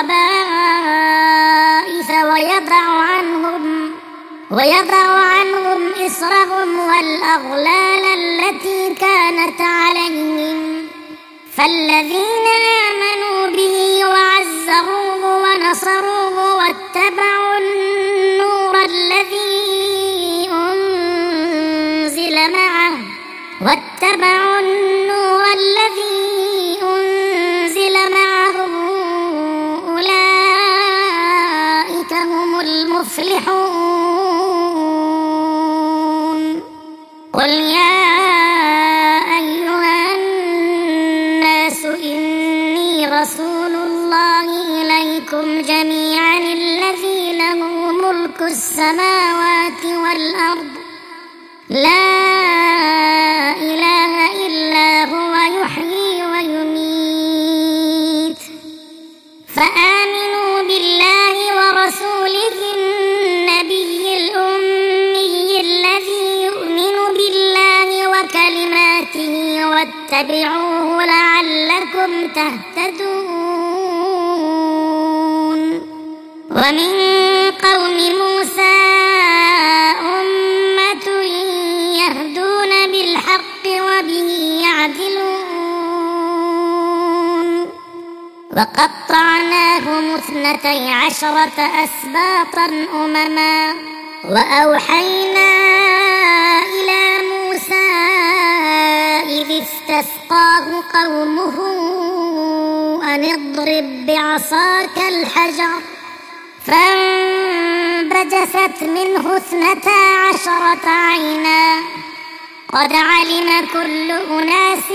الخبائث ويضع عنهم ويضع عنهم إصرهم والأغلال التي كانت عليهم. فالذين آمنوا به وعزروه ونصروه واتبعوا النور الذي أنزل معه واتبعوا النور الذي أنزل معه أولئك هم المفلحون. قل يا أيها الناس إني رسول الله إليكم جميعا الذي له ملك السماوات والأرض لا إله إلا هو يحيي ويميت فآمنوا بالله ورسوله النبي الأمي الذي يؤمن بالله وكلماته واتبعوه لعلكم تهتدون. ومن قوم موسى أمة يهدون بالحق وبه يعدلون. وقطعناهم اثنتي عشرة أسباطا أمما وأوحينا إلى موسى إذ استسقاه قومه أن اضرب بعصاك الحجر فانبجست منه اثنتا عشرة عينا قد علم كل أناس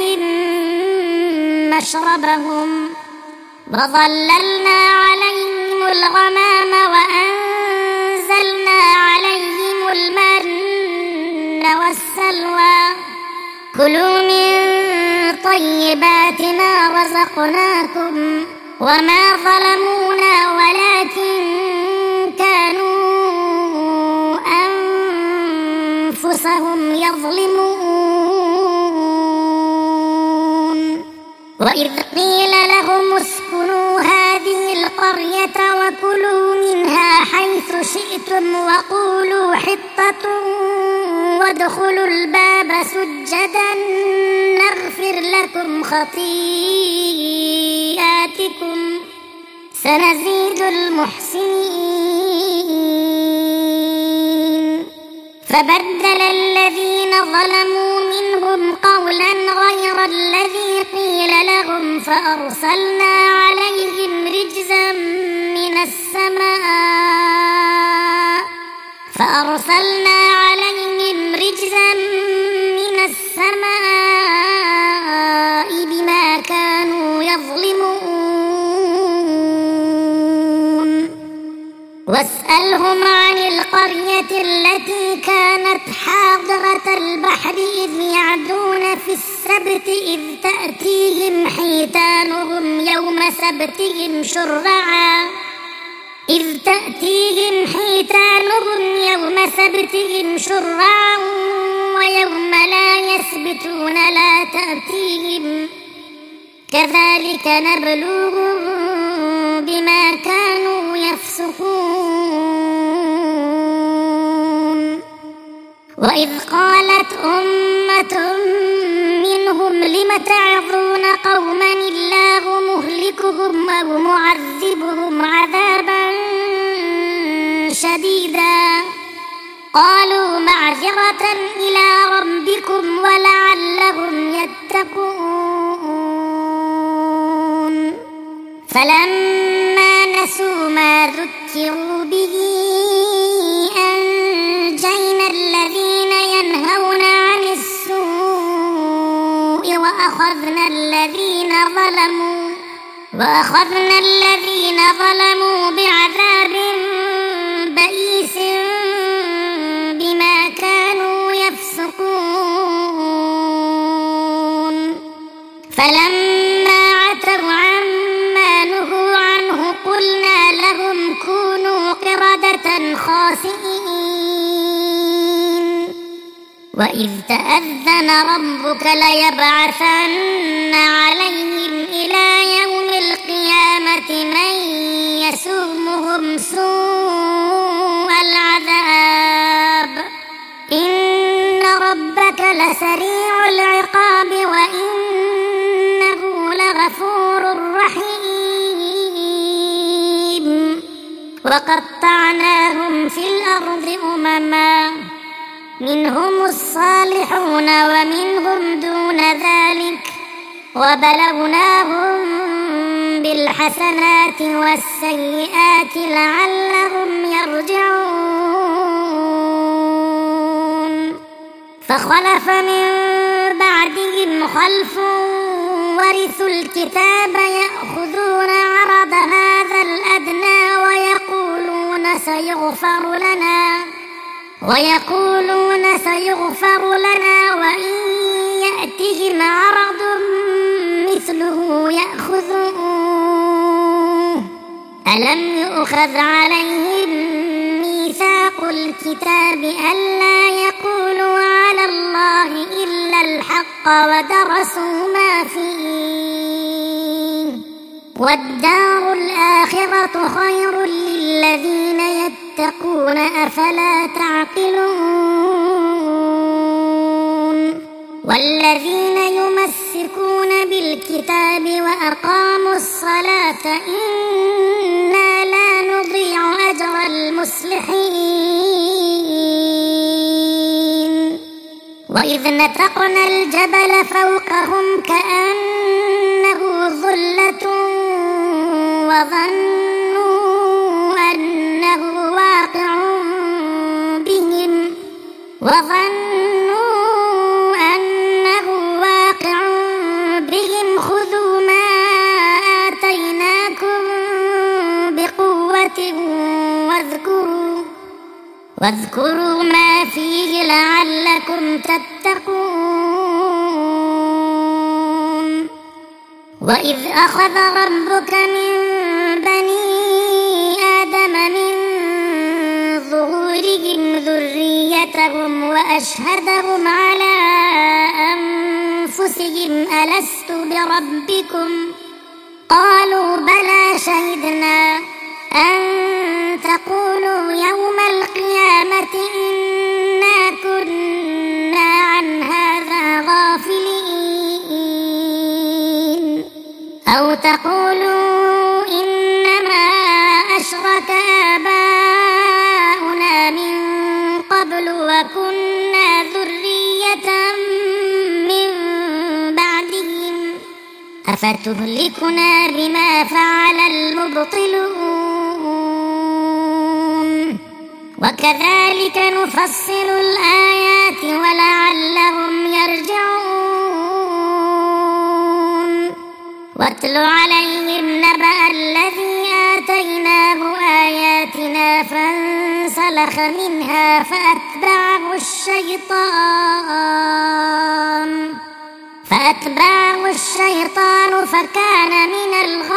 مشربهم وظللنا عليهم الغمام وأنزلنا عليهم المن والسلوى كلوا من طيبات ما رزقناكم وما ظلمونا ولكن كانوا أنفسهم يظلمون وإذ قيل لهم اسكنوا هذه القرية وكلوا منها حيث شئتم وقولوا حطة وادخلوا الباب سجدا نغفر لكم خطيئاتكم سنزيد المحسنين فبدل الذين ظلموا منهم قولا غير الذي قيل لهم فأرسلنا عليهم رجزا من السماء فأرسلنا عليهم رجزا من السماء بما كانوا يظلمون واسألهم عن القرية التي كانت حاضرة البحر إذ يعدون في السبت إذ تأتيهم حيتانهم يوم سبتهم شرعا إذ تأتيهم حيتانهم يوم سبتهم شرعا ويوم لا يسبتون لا تأتيهم كذلك نبلوهم بما كانوا يفسقون وإذ قالت أمة منهم لم تعظون قوما الله مهلكهم أو معذبهم عذابا شديدا قالوا معذرة إلى ربكم ولعلهم يتقون فلما نسوا ما ذكروا به أنجينا الذين ينهون عن السوء وأخذنا الذين ظلموا وأخذنا الذين ظلموا بعذاب بئيس بما كانوا يفسقون فلما عتوا عما نهوا عنه قلنا لهم كونوا قردة خاسئين وإذ تأذن ربك ليبعثن عليهم إلى يوم القيامة من يسومهم سوء العذاب إن ربك لسريع العقاب وإنه لغفور رحيم وقطعناهم في الأرض أمما منهم الصالحون ومنهم دون ذلك وبلوناهم بالحسنات والسيئات لعلهم يرجعون فخلف من بعدهم خلف ورثوا الكتاب يأخذون عرض هذا الأدنى ويقولون سيغفر لنا ويقولون سيغفر لنا وإن يأتهم عرض مثله يأخذوه ألم يؤخذ عليهم ميثاق الكتاب ألا يقولوا على الله إلا الحق ودرسوا ما فيه والدار الآخرة خير للذين يتقون أفلا تعقلون والذين يمسكون بالكتاب وأقاموا الصلاة إنا لا نضيع أجر المصلحين وإذ نتقنا الجبل فوقهم كأنه ظلة وظنوا أنه واقع بهم وظنوا أنه واقع بهم خذوا ما آتيناكم بقوة واذكروا واذكروا ما فيه لعلكم تتقون. وإذ أخذ ربك من بني آدم من ظهورهم ذريتهم وأشهدهم على أنفسهم ألست بربكم قالوا بلى شهدنا أن تقولوا يوم القيامة إنا كنا عن هذا غافلين أو تقولوا إنما أشرك آباؤنا من قبل وكنا ذرية من بعدهم أفتهلكنا بما فعل المبطلون وكذلك نفصل الآيات ولعلهم يرجعون. واتل عليهم نبأ الذي آتيناه آياتنا فانسلخ منها فأتبعه الشيطان فأتبعه الشيطان فكان من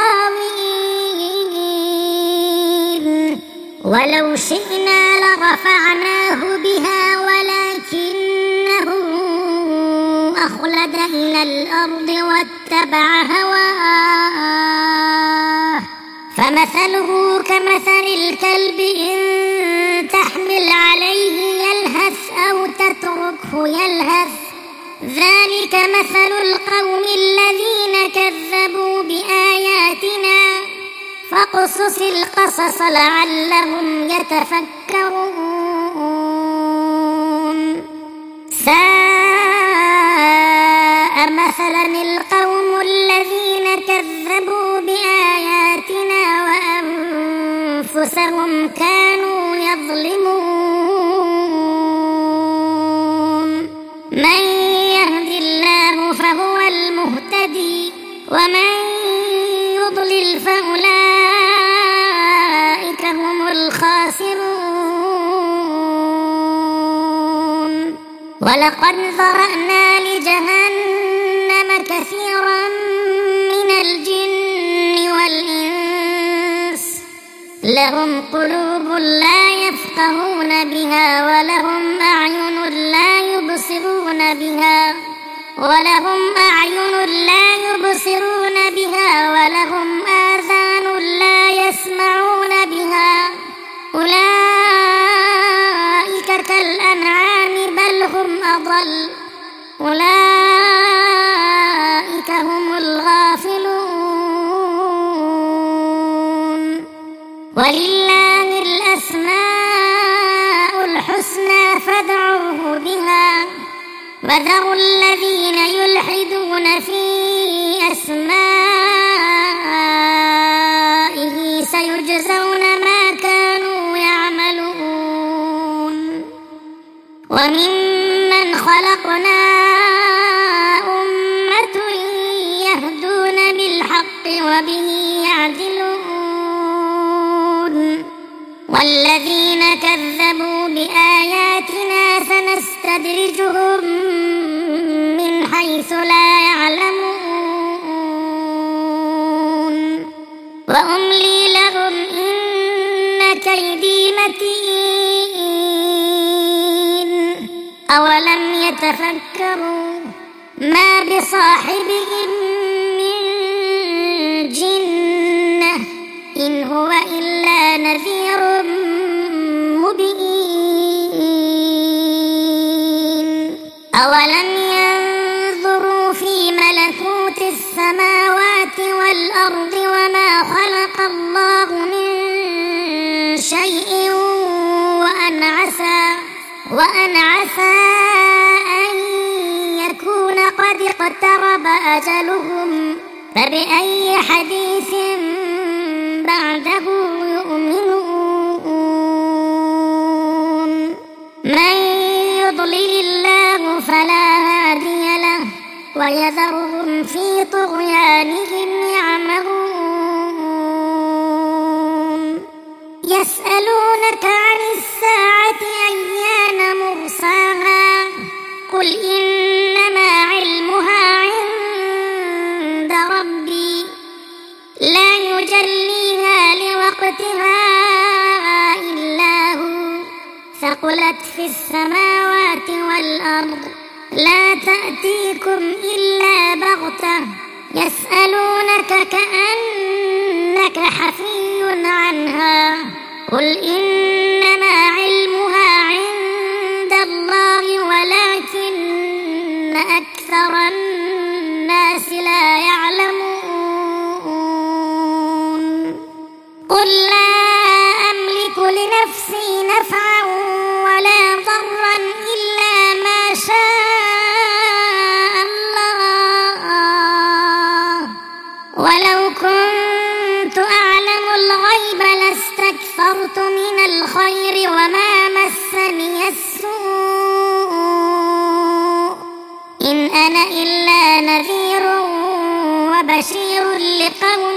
الغاوين. ولو شئنا لرفعناه بها ولكنه أخلد إلى الأرض واتبع هواه فمثله كمثل الكلب إن تحمل عليه يلهث أو تتركه يلهث ذلك مثل القوم الذين كذبوا بآياتنا فاقصص القصص لعلهم يتفكرون. ساء مثلا القوم الذين كذبوا بآياتنا وأنفسهم كانوا يظلمون. من يهد الله فهو المهتدي ومن يضلل فأولئك هم الخاسرون. ولقد ذرأنا لجهنم كثيرا من الجن والإنس لهم قلوب لا يفقهون بها ولهم أعين لا يبصرون بها ولهم أعين لا يبصرون بها ولهم آذان لا يسمعون بها أولئك كالأنعام بل هم أضل أولئك هم الغافلون. ولله الأسماء الحسنى فادعوه بها وذروا الذين يلحدون في أسمائه سيجزون ما كانوا يعملون. وممن خلقنا أمة يهدون بالحق وبه يعدلون. والذين كذبوا بآياتنا سنستدرجهم من حيث لا يعلمون وأملي لهم إن كيدي متين. أولم يتفكروا ما بصاحبهم من جنة إن هو إلا نذير مبين. أولم ينظروا في ملكوت السماوات والأرض وما خلق الله من شيء وأن عسى وأن عسى أن يكون قد اقترب أجلهم فبأي حديث بعده يؤمنون. من يضلل الله فلا هادي له ويذرهم في طغيانهم يعمهون. يسألونك عن الساعة يجليها لوقتها إلا هو ثقلت في السماوات والأرض لا تأتيكم إلا بغتة يسألونك كأنك حفي عنها قل إنما علمها عند الله ولكن أكثر الناس لا يعلمون قل لا أملك لنفسي نفعا ولا ضرا إلا ما شاء الله ولو كنت أعلم الغيب لاستكثرت من الخير وما مسني السوء إن أنا إلا نذير وبشير لقوم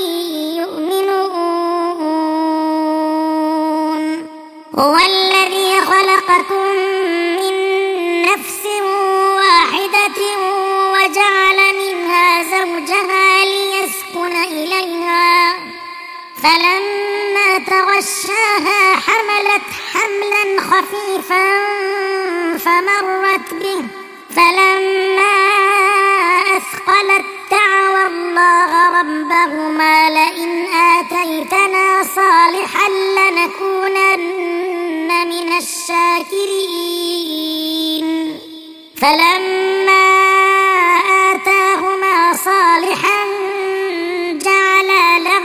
يؤمنون هو الذي خلقكم من نفس واحدة وجعل منها زوجها ليسكن إليها فلما تغشاها حملت حملا خفيفا فمرت به فلما أثقلت دعوا الله ربهما لئن آتيتنا صالحا لنكونن من الشاكرين فلما آتاهما صالحا جعلا له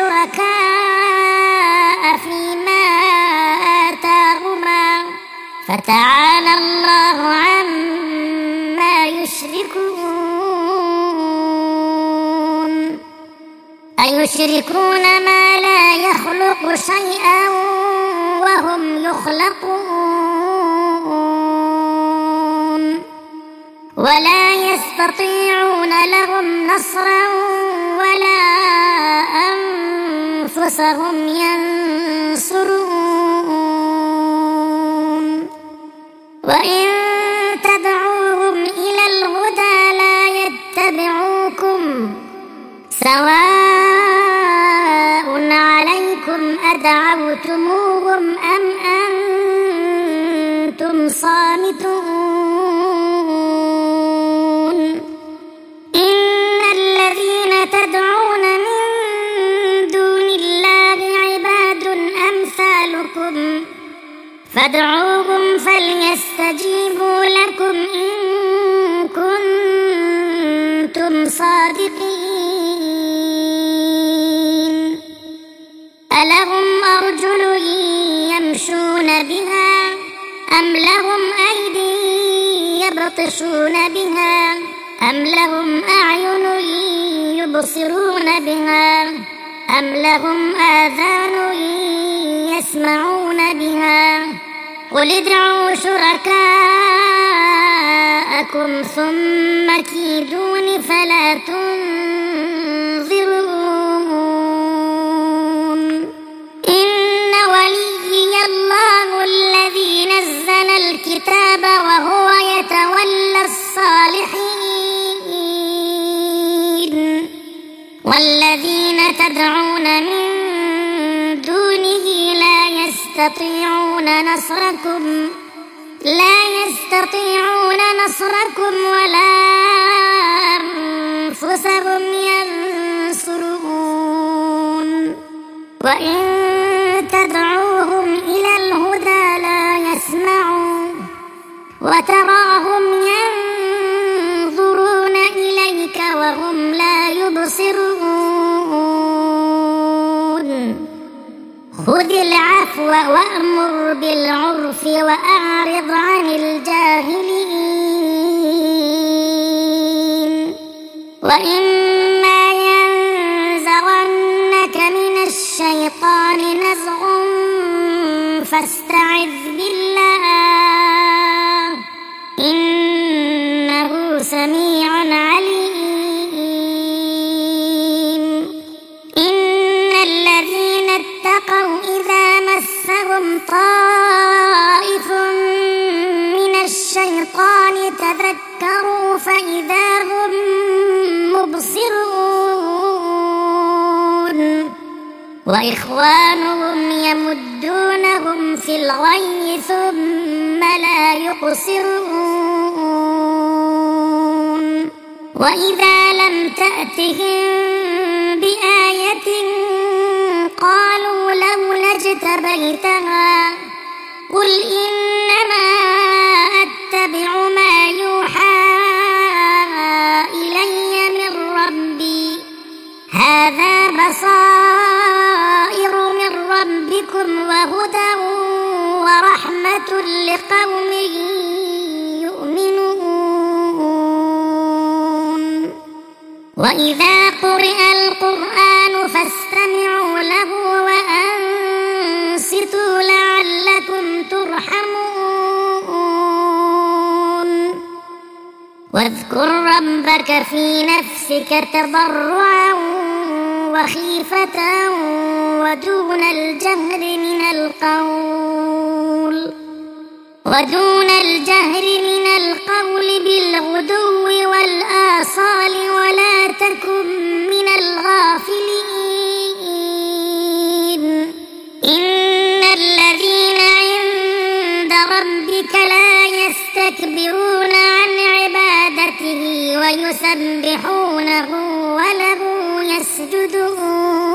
شركاء فيما آتاهما فتعالى الله عما يشركون أيشركون ما لا يخلق شيئا وهم يخلقون ولا يستطيعون لهم نصرا ولا أنفسهم ينصرون وإن تدعوهم إلى الهدى لا يتبعوكم سواء عليكم أدعوتموهم أم أنتم صامتون إن الذين تدعون من دون الله عباد أمثالكم فادعوهم فليستجيبوا لكم إن كنتم صادقين ألهم أرجل يمشون بها أم لهم أيدي يبطشون بها أم لهم أعين يبصرون بها أم لهم آذان يسمعون بها قل ادعوا شركاءكم ثم كيدون فلا تنظرون إن وليي الله الذي نزل الكتاب وهو يتولى الصالحين والذين تدعون من دونه لا يستطيعون نصركم لا يستطيعون نصركم ولا أنفسهم ينصرون وإن تدعوهم إلى الهدى لا يسمعوا وتراهم ينظرون إليك وهم لا يبصرون خذ العفو وأمر بالعرف وأعرض عن الجاهلين وإما ينزغنك من الشيطان نزغ فاستعذ بالله إنه سميع عليم إن الذين اتقوا إذا مسهم طائف من الشيطان تذكروا فإذا هم مبصرون وإخوانهم يمدونهم في الغي ثم لا يقصرون وإذا لم تأتهم بآية قالوا لولا اجتبيتها قل إنما أتبع ما يوحى إلي من ربي هذا بصائر من ربكم وهدى ورحمة لقوم يؤمنون وإذا قرئ القرآن فاستمعوا له وأنصتوا لعلكم ترحمون واذكر ربك في نفسك تضرعا وخيفة ودون الجهر من القول ودون الجهر من القول بالغدو والآصال ولا تكن من الغافلين إن الذين عند ربك لا يستكبرون عن عبادته ويسبحونه وله يسجدون